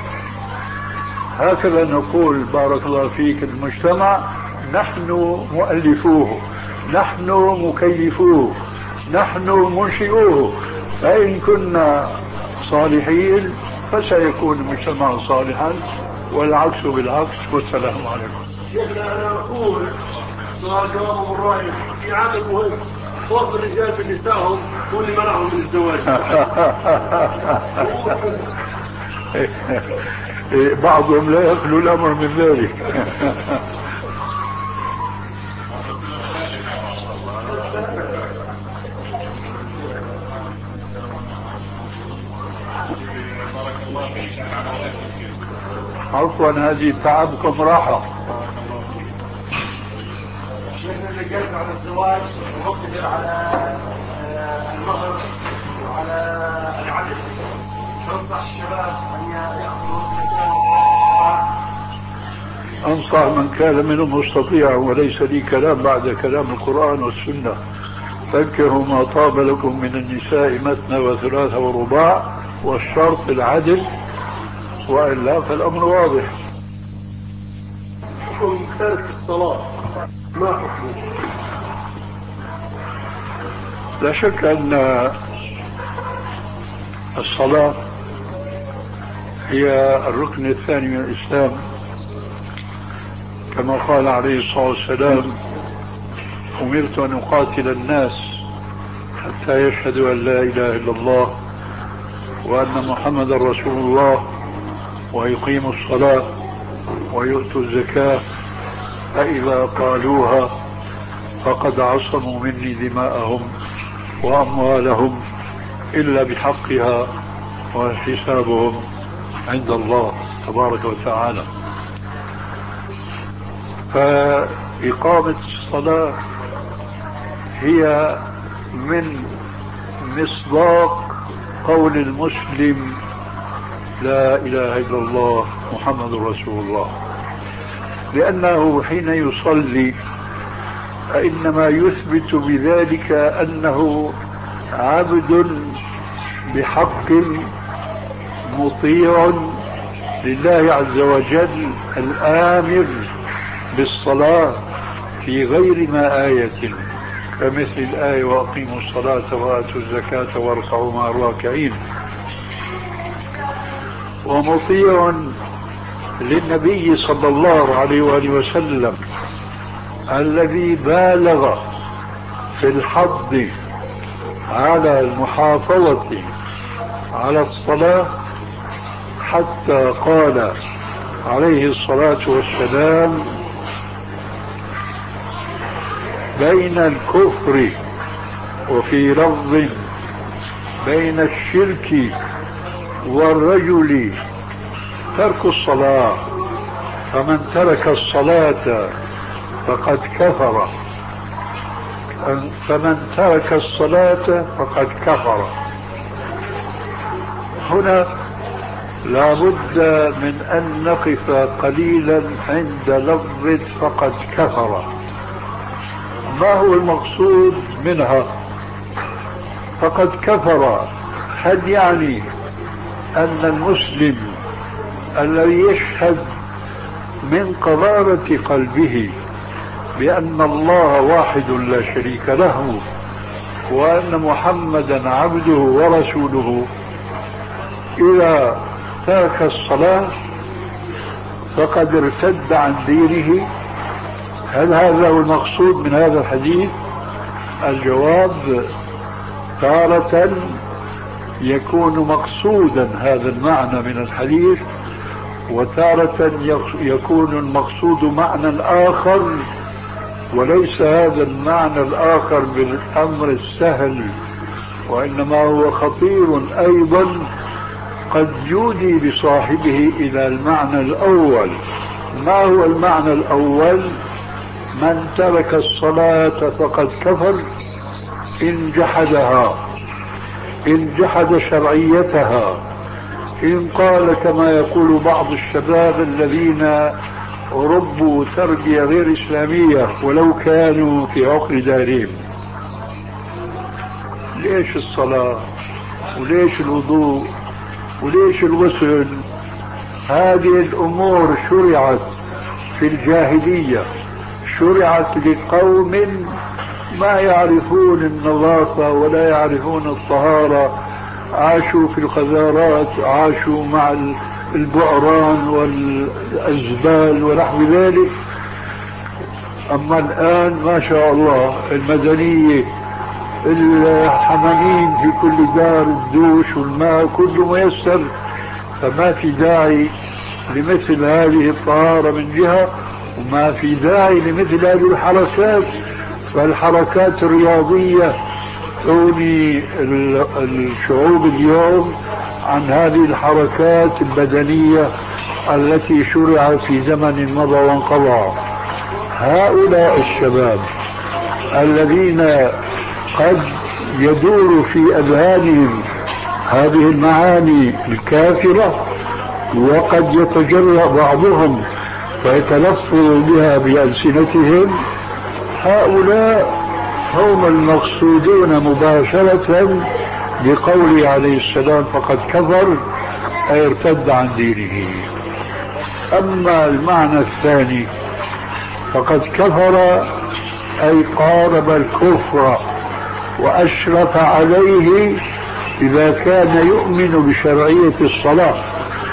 هكذا نقول بارك الله فيك المجتمع نحن مؤلفوه، نحن مكيفوه، نحن منشئوه، فإن كنا صالحين فسيكون المجتمع صالحا، والعكس بالعكس. والسلام عليكم. شيخنا أنا أقول سؤال جوابه من رأيي في عامل مهم، خوف الرجال بنسائهم هو اللي منعهم من الزواج. بعضهم لا يخلو الأمر من ذلك. عفوا هذه تعبكم راحة. شيخنا اللي جالس على الزواج ومقتدر على المهر وعلى العدل، تنصح الشباب أن يأخذوا أنصح من كان منهم مستطيعا، وليس لي كلام بعد كلام القرآن والسنة. فانكحوا ما طاب لكم من النساء مثنى وثلاثة ورباع، والشرط العدل، وإلا فالأمر واضح. حكم ترك الصلاة ما حكمه؟ لا شك أن الصلاة هي الركن الثاني من الإسلام، كما قال عليه الصلاة والسلام: أمرت أن أقاتل الناس حتى يشهدوا أن لا إله إلا الله وأن محمد رسول الله ويقيموا الصلاة ويؤتوا الزكاة، فإذا قالوها فقد عصموا مني دماءهم وأموالهم إلا بحقها وحسابهم عند الله تبارك وتعالى. فإقامة الصلاة هي من مصداق قول المسلم: لا إله إلا الله محمد رسول الله، لأنه حين يصلي فإنما يثبت بذلك أنه عبد بحق مطيع لله عز وجل الآمر بالصلاة في غير ما آية، كمثل الآية: وأقيموا الصلاة وآتوا الزكاة واركعوا مع الراكعين. ومطيع للنبي صلى الله عليه وآله وسلم الذي بالغ في الحض على المحافظة على الصلاة، حتى قال عليه الصلاة والسلام: بين الكفر وفي لفظ بين الشرك والرجل ترك الصلاة، فمن ترك الصلاة فقد كفر، فمن ترك الصلاة فقد كفر. هنا لا بد من أن نقف قليلا عند لفظ فقد كفر. ما هو المقصود منها؟ فقد كفر هل يعني أن المسلم الذي يشهد من قرارة قلبه بأن الله واحد لا شريك له وأن محمدا عبده ورسوله إذا ترك الصلاة فقد ارتد عن دينه؟ هل هذا هو المقصود من هذا الحديث؟ الجواب: تارة يكون مقصودا هذا المعنى من الحديث، وتارة يكون المقصود معنى آخر، وليس هذا المعنى الآخر بالأمر السهل، وإنما هو خطير أيضا، قد يودي بصاحبه إلى المعنى الأول. ما هو المعنى الأول؟ من ترك الصلاة فقد كفر إن جحدها، إن جحد شرعيتها، إن قال كما يقول بعض الشباب الذين ربوا تربية غير إسلامية ولو كانوا في عقر دارهم: ليش الصلاة وليش الوضوء وليش الغسل؟ هذه الأمور شرعت في الجاهلية، شرعت لقوم ما يعرفون النظافة ولا يعرفون الطهارة، عاشوا في القذارات، عاشوا مع البؤران والأزبال ونحو ذلك. أما الآن ما شاء الله المدنية، الحمامين في كل دار، الدوش والماء كله ميسر، فما في داعي لمثل هذه الطهارة من جهة، وما في داعي لمثل هذه الحركات. فالحركات الرياضية تغني الشعوب اليوم عن هذه الحركات البدنية التي شرعت في زمن مضى وانقضى. هؤلاء الشباب الذين قد يدور في أذهانهم هذه المعاني الكافرة، وقد يتجرأ بعضهم ويتلفظ بها بألسنتهم، هؤلاء هم المقصودون مباشرة بقوله عليه السلام: فقد كفر، أي ارتد عن دينه. أما المعنى الثاني: فقد كفر، أي قارب الكفر وأشرف عليه إذا كان يؤمن بشرعية الصلاة.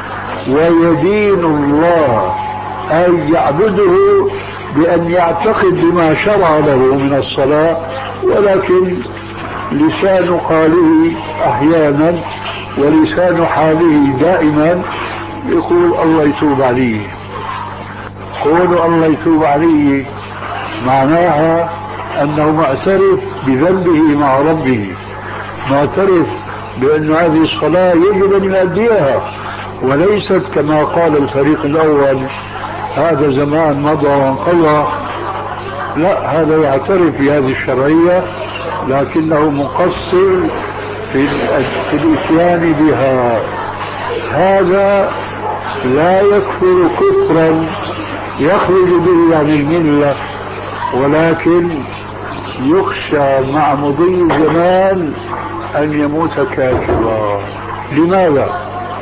ويدين الله أي يعبده بأن يعتقد بما شرع له من الصلاة، ولكن لسان قاله أحيانا ولسان حاله دائما يقول الله يتوب عليه. قول الله يتوب عليه معناها أنه معترف بذنبه مع ربه، معترف بأن هذه الصلاة يجب أن يؤديها، وليست كما قال الفريق الأول هذا زمان مضى وانقضى. لا، هذا يعترف بهذه الشرعية لكنه مقصر في الاتيان بها. هذا لا يكفر كفرا يخرج به عن الملة، ولكن يخشى مع مضي الزمان أن يموت كافرا. لماذا؟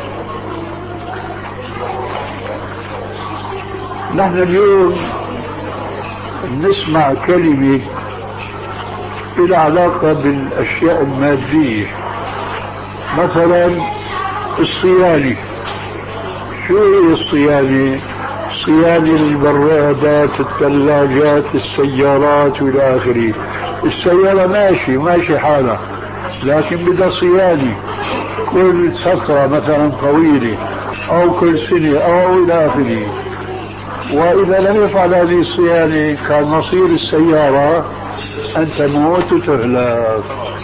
نحن اليوم نسمع كلمة إلى علاقة بالأشياء المادية، مثلا الصيانة. شو هي الصيانة؟ صيانة البرادات، الثلاجات، السيارات والى آخره. السيارة ماشي ماشي حالها، لكن بدها صيانة كل فترة مثلا طويلة أو كل سنة أو إلى آخره. وإذا لم يفعل هذه الصيانة كان مصير السيارة أن تموت وتهلك.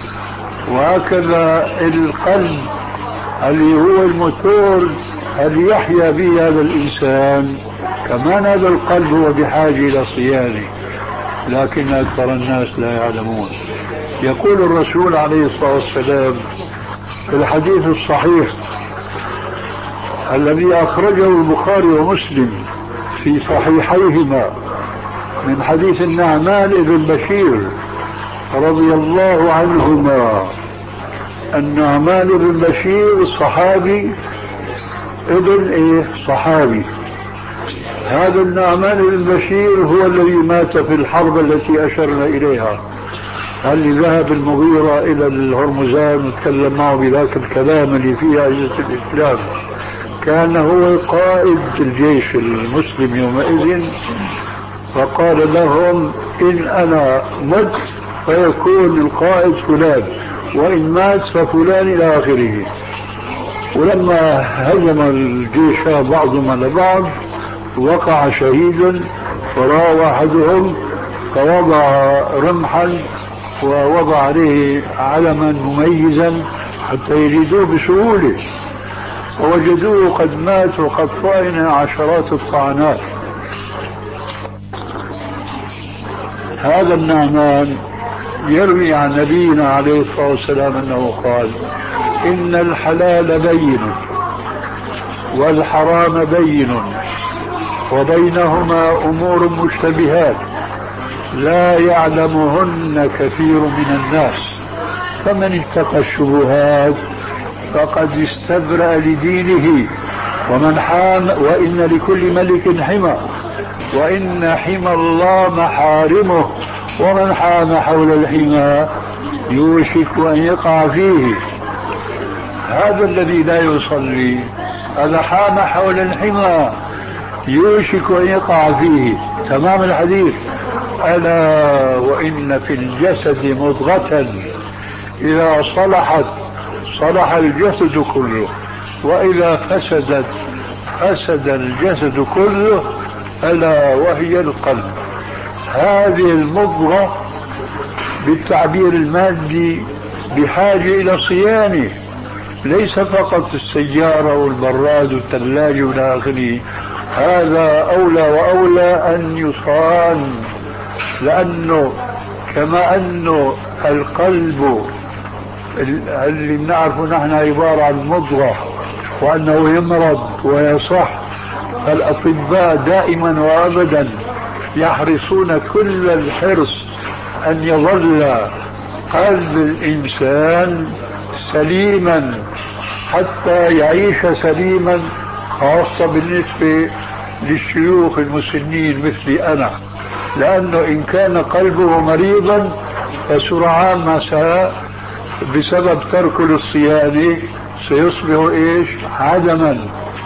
وهكذا القلب اللي هو الموتور اللي يحيا به هذا الإنسان، كمان هذا القلب هو بحاجة إلى صيانة، لكن أكثر الناس لا يعلمون. يقول الرسول عليه الصلاة والسلام في الحديث الصحيح الذي أخرجه البخاري ومسلم في صحيحيهما من حديث النعمان بن بشير رضي الله عنهما. النعمان بن بشير صحابي ابن ايه صحابي. هذا النعمان بن بشير هو الذي مات في الحرب التي أشرنا إليها، اللي ذهب المغيرة إلى الهرمزان وتكلم معه بذاك الكلام اللي فيه عزة الإسلام. كان هو قائد الجيش المسلم يومئذ، فقال لهم إن أنا مت فيكون القائد فلان، وإن مات ففلان إلى آخره. ولما هجم الجيش بعضهم على بعض وقع شهيد، فراى أحدهم فوضع رمحا ووضع عليه علما مميزا حتى يجدوه بسهولة، ووجدوه قد مات وقد طعن عشرات الطعنات. هذا النعمان يروي عن نبينا عليه الصلاة والسلام أنه قال إن الحلال بين والحرام بين وبينهما أمور مشتبهات لا يعلمهن كثير من الناس، فمن اتقى الشبهات فقد استبرأ لدينه ومن حام، وإن لكل ملك حمى، وإن حمى الله محارمه، ومن حام حول الحمى يوشك أن يقع فيه. هذا الذي لا يصلي هذا حام حول الحمى يوشك أن يقع فيه. تمام الحديث. ألا وإن في الجسد مضغة إذا صلحت صلح الجسد كله، وإذا فسدت فسد الجسد كله، ألا وهي القلب. هذه المضغة بالتعبير المادي بحاجة إلى صيانة، ليس فقط السيارة والبراد والثلاجة والى آخره. هذا أولى وأولى أن يصان، لأنه كما أنه القلب اللي بنعرفه نحن عبارة عن مضغة، وأنه يمرض ويصح، فالأطباء دائما وأبدا يحرصون كل الحرص أن يظل قلب الإنسان سليما حتى يعيش سليما، خاصة بالنسبة للشيوخ المسنين مثلي أنا، لأنه إن كان قلبه مريضا فسرعان ما ساء بسبب ترك الصيانة سيصبح إيش عدما.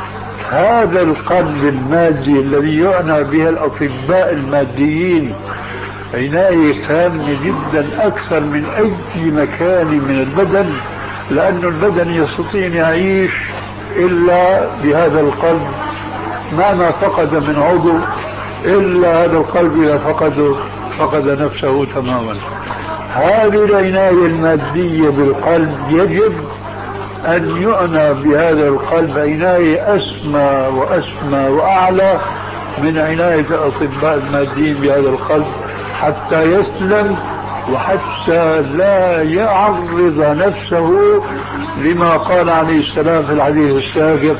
هذا القلب المادي الذي يعنى به الأطباء الماديين عناية تامة جدا أكثر من أي مكان من البدن، لأن البدن يستطيع أن يعيش إلا بهذا القلب، مهما فقد من عضو إلا هذا القلب إذا فقده فقد نفسه تماما. هذه العناية المادية بالقلب يجب أن يعنى بهذا القلب عناية أسمى وأسمى وأعلى من عناية الأطباء الماديين بهذا القلب، حتى يسلم وحتى لا يعرض نفسه لما قال عليه السلام في الحديث السابق: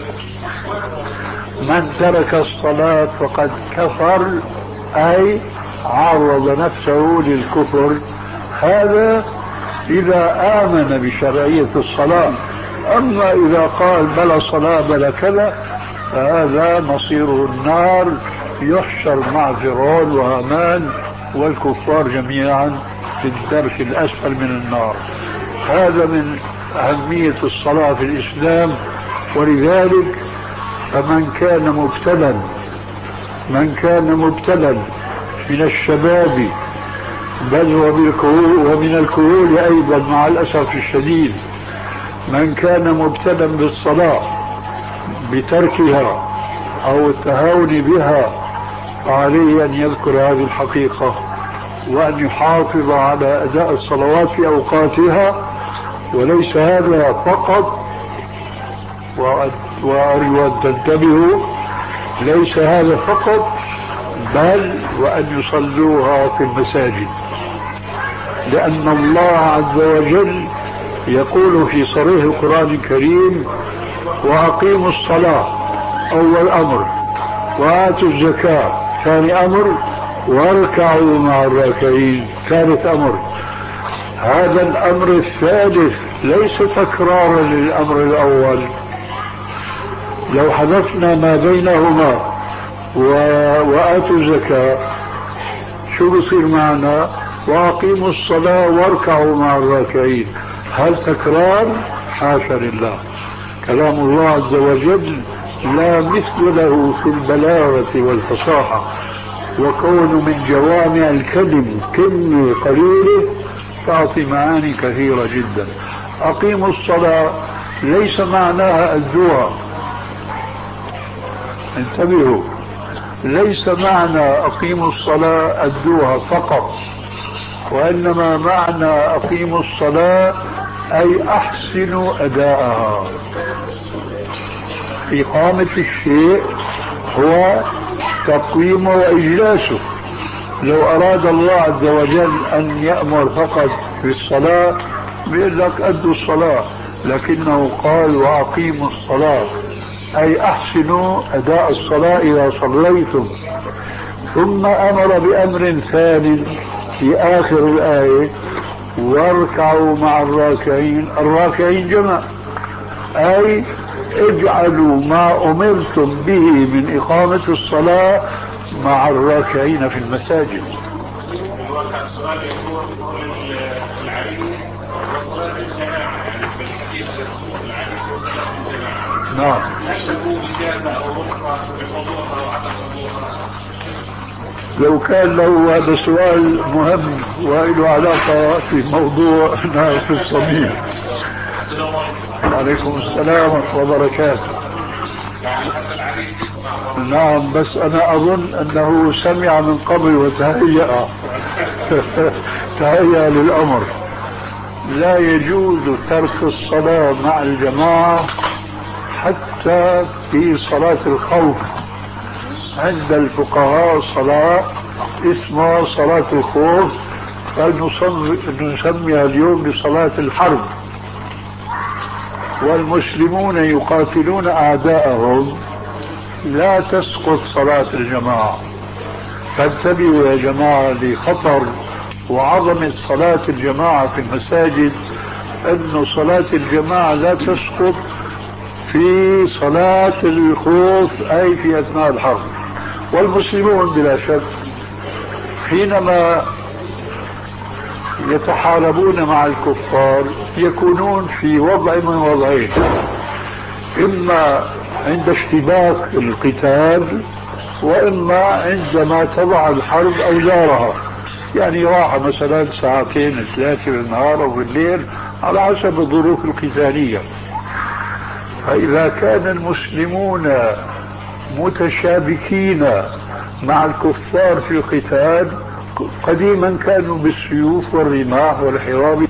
من ترك الصلاة فقد كفر، أي عرض نفسه للكفر. هذا إذا آمن بشرعية الصلاة، أما إذا قال بلا صلاة بلا كذا فهذا مصيره النار، يحشر مع فرعون وهامان والكفار جميعا في الدرك الأسفل من النار. هذا من أهمية الصلاة في الإسلام. ولذلك فمن كان مبتلا من كان مبتلا من الشباب بل ومن الكهول أيضا مع الأسف الشديد، من كان مبتلا بالصلاة بتركها أو التهاون بها فعليه أن يذكر هذه الحقيقة وأن يحافظ على أداء الصلوات في أوقاتها. وليس هذا فقط، وأرجو أن تنتبهوا، ليس هذا فقط بل وأن يصلوها في المساجد، لأن الله عز وجل يقول في صريح القرآن الكريم: وأقيموا الصلاة أول أمر، وآتوا الزكاة ثاني أمر، واركعوا مع الراكعين ثالث أمر. هذا الأمر الثالث ليس تكرارا للأمر الأول. لو حذفنا ما بينهما وآتوا الزكاة شو بصير معنا؟ وأقيموا الصلاة واركعوا مع الراكعين. هل تكرار؟ حاشا لله. كلام الله عز وجل لا مثل له في البلاغة والفصاحة، وكون من جوامع الكلم كلمة قليلة تعطي معاني كثيرة جدا. أقيموا الصلاة ليس معناها الدعاء، انتبهوا، ليس معنى أقيموا الصلاة الدعاء فقط، وإنما معنى أقيموا الصلاة أي أحسنوا أداءها. إقامة الشيء هو تقويمه وإجلاسه. لو أراد الله عز وجل أن يأمر فقط بالصلاة بيقول لك أدوا الصلاة، لكنه قال وأقيموا الصلاة أي أحسنوا أداء الصلاة إذا صليتم. ثم أمر بأمر ثاني في آخر الآية: واركعوا مع الراكعين. الراكعين جمع، أي اجعلوا ما أمرتم به من إقامة الصلاة مع الراكعين في المساجد. السؤال يكون العريس وصلاة الجماعة، يعني في الحديث يقول العريس وصلاة الجماعة. نعم. هل له إجازة أو رخصة بحضورها وعدم حضورها؟ لو كان له هذا سؤال مهم وله علاقة في موضوعنا في الصميم. عليكم السلام ورحمة الله وبركاته. نعم، بس أنا أظن أنه سمع من قبل وتهيأ تهيأ للأمر. لا يجوز ترك الصلاة مع الجماعة حتى في صلاة الخوف. عند الفقهاء صلاة اسمها صلاة الخوف، فنسميها اليوم بصلاة الحرب. والمسلمون يقاتلون أعداءهم، لا تسقط صلاة الجماعة. فانتبهوا يا جماعة لخطر وعظمة صلاة الجماعة في المساجد، أن صلاة الجماعة لا تسقط في صلاة الخوف، أي في أثناء الحرب. والمسلمون بلا شك حينما يتحاربون مع الكفار يكونون في وضع من وضعين: إما عند اشتباك القتال، وإما عندما تضع الحرب أوزارها، يعني راحة مثلا ساعتين ثلاثة بالنهار أو بالليل على حسب الظروف القتالية. فإذا كان المسلمون متشابكين مع الكفار في القتال، قديما كانوا بالسيوف والرماح والحراب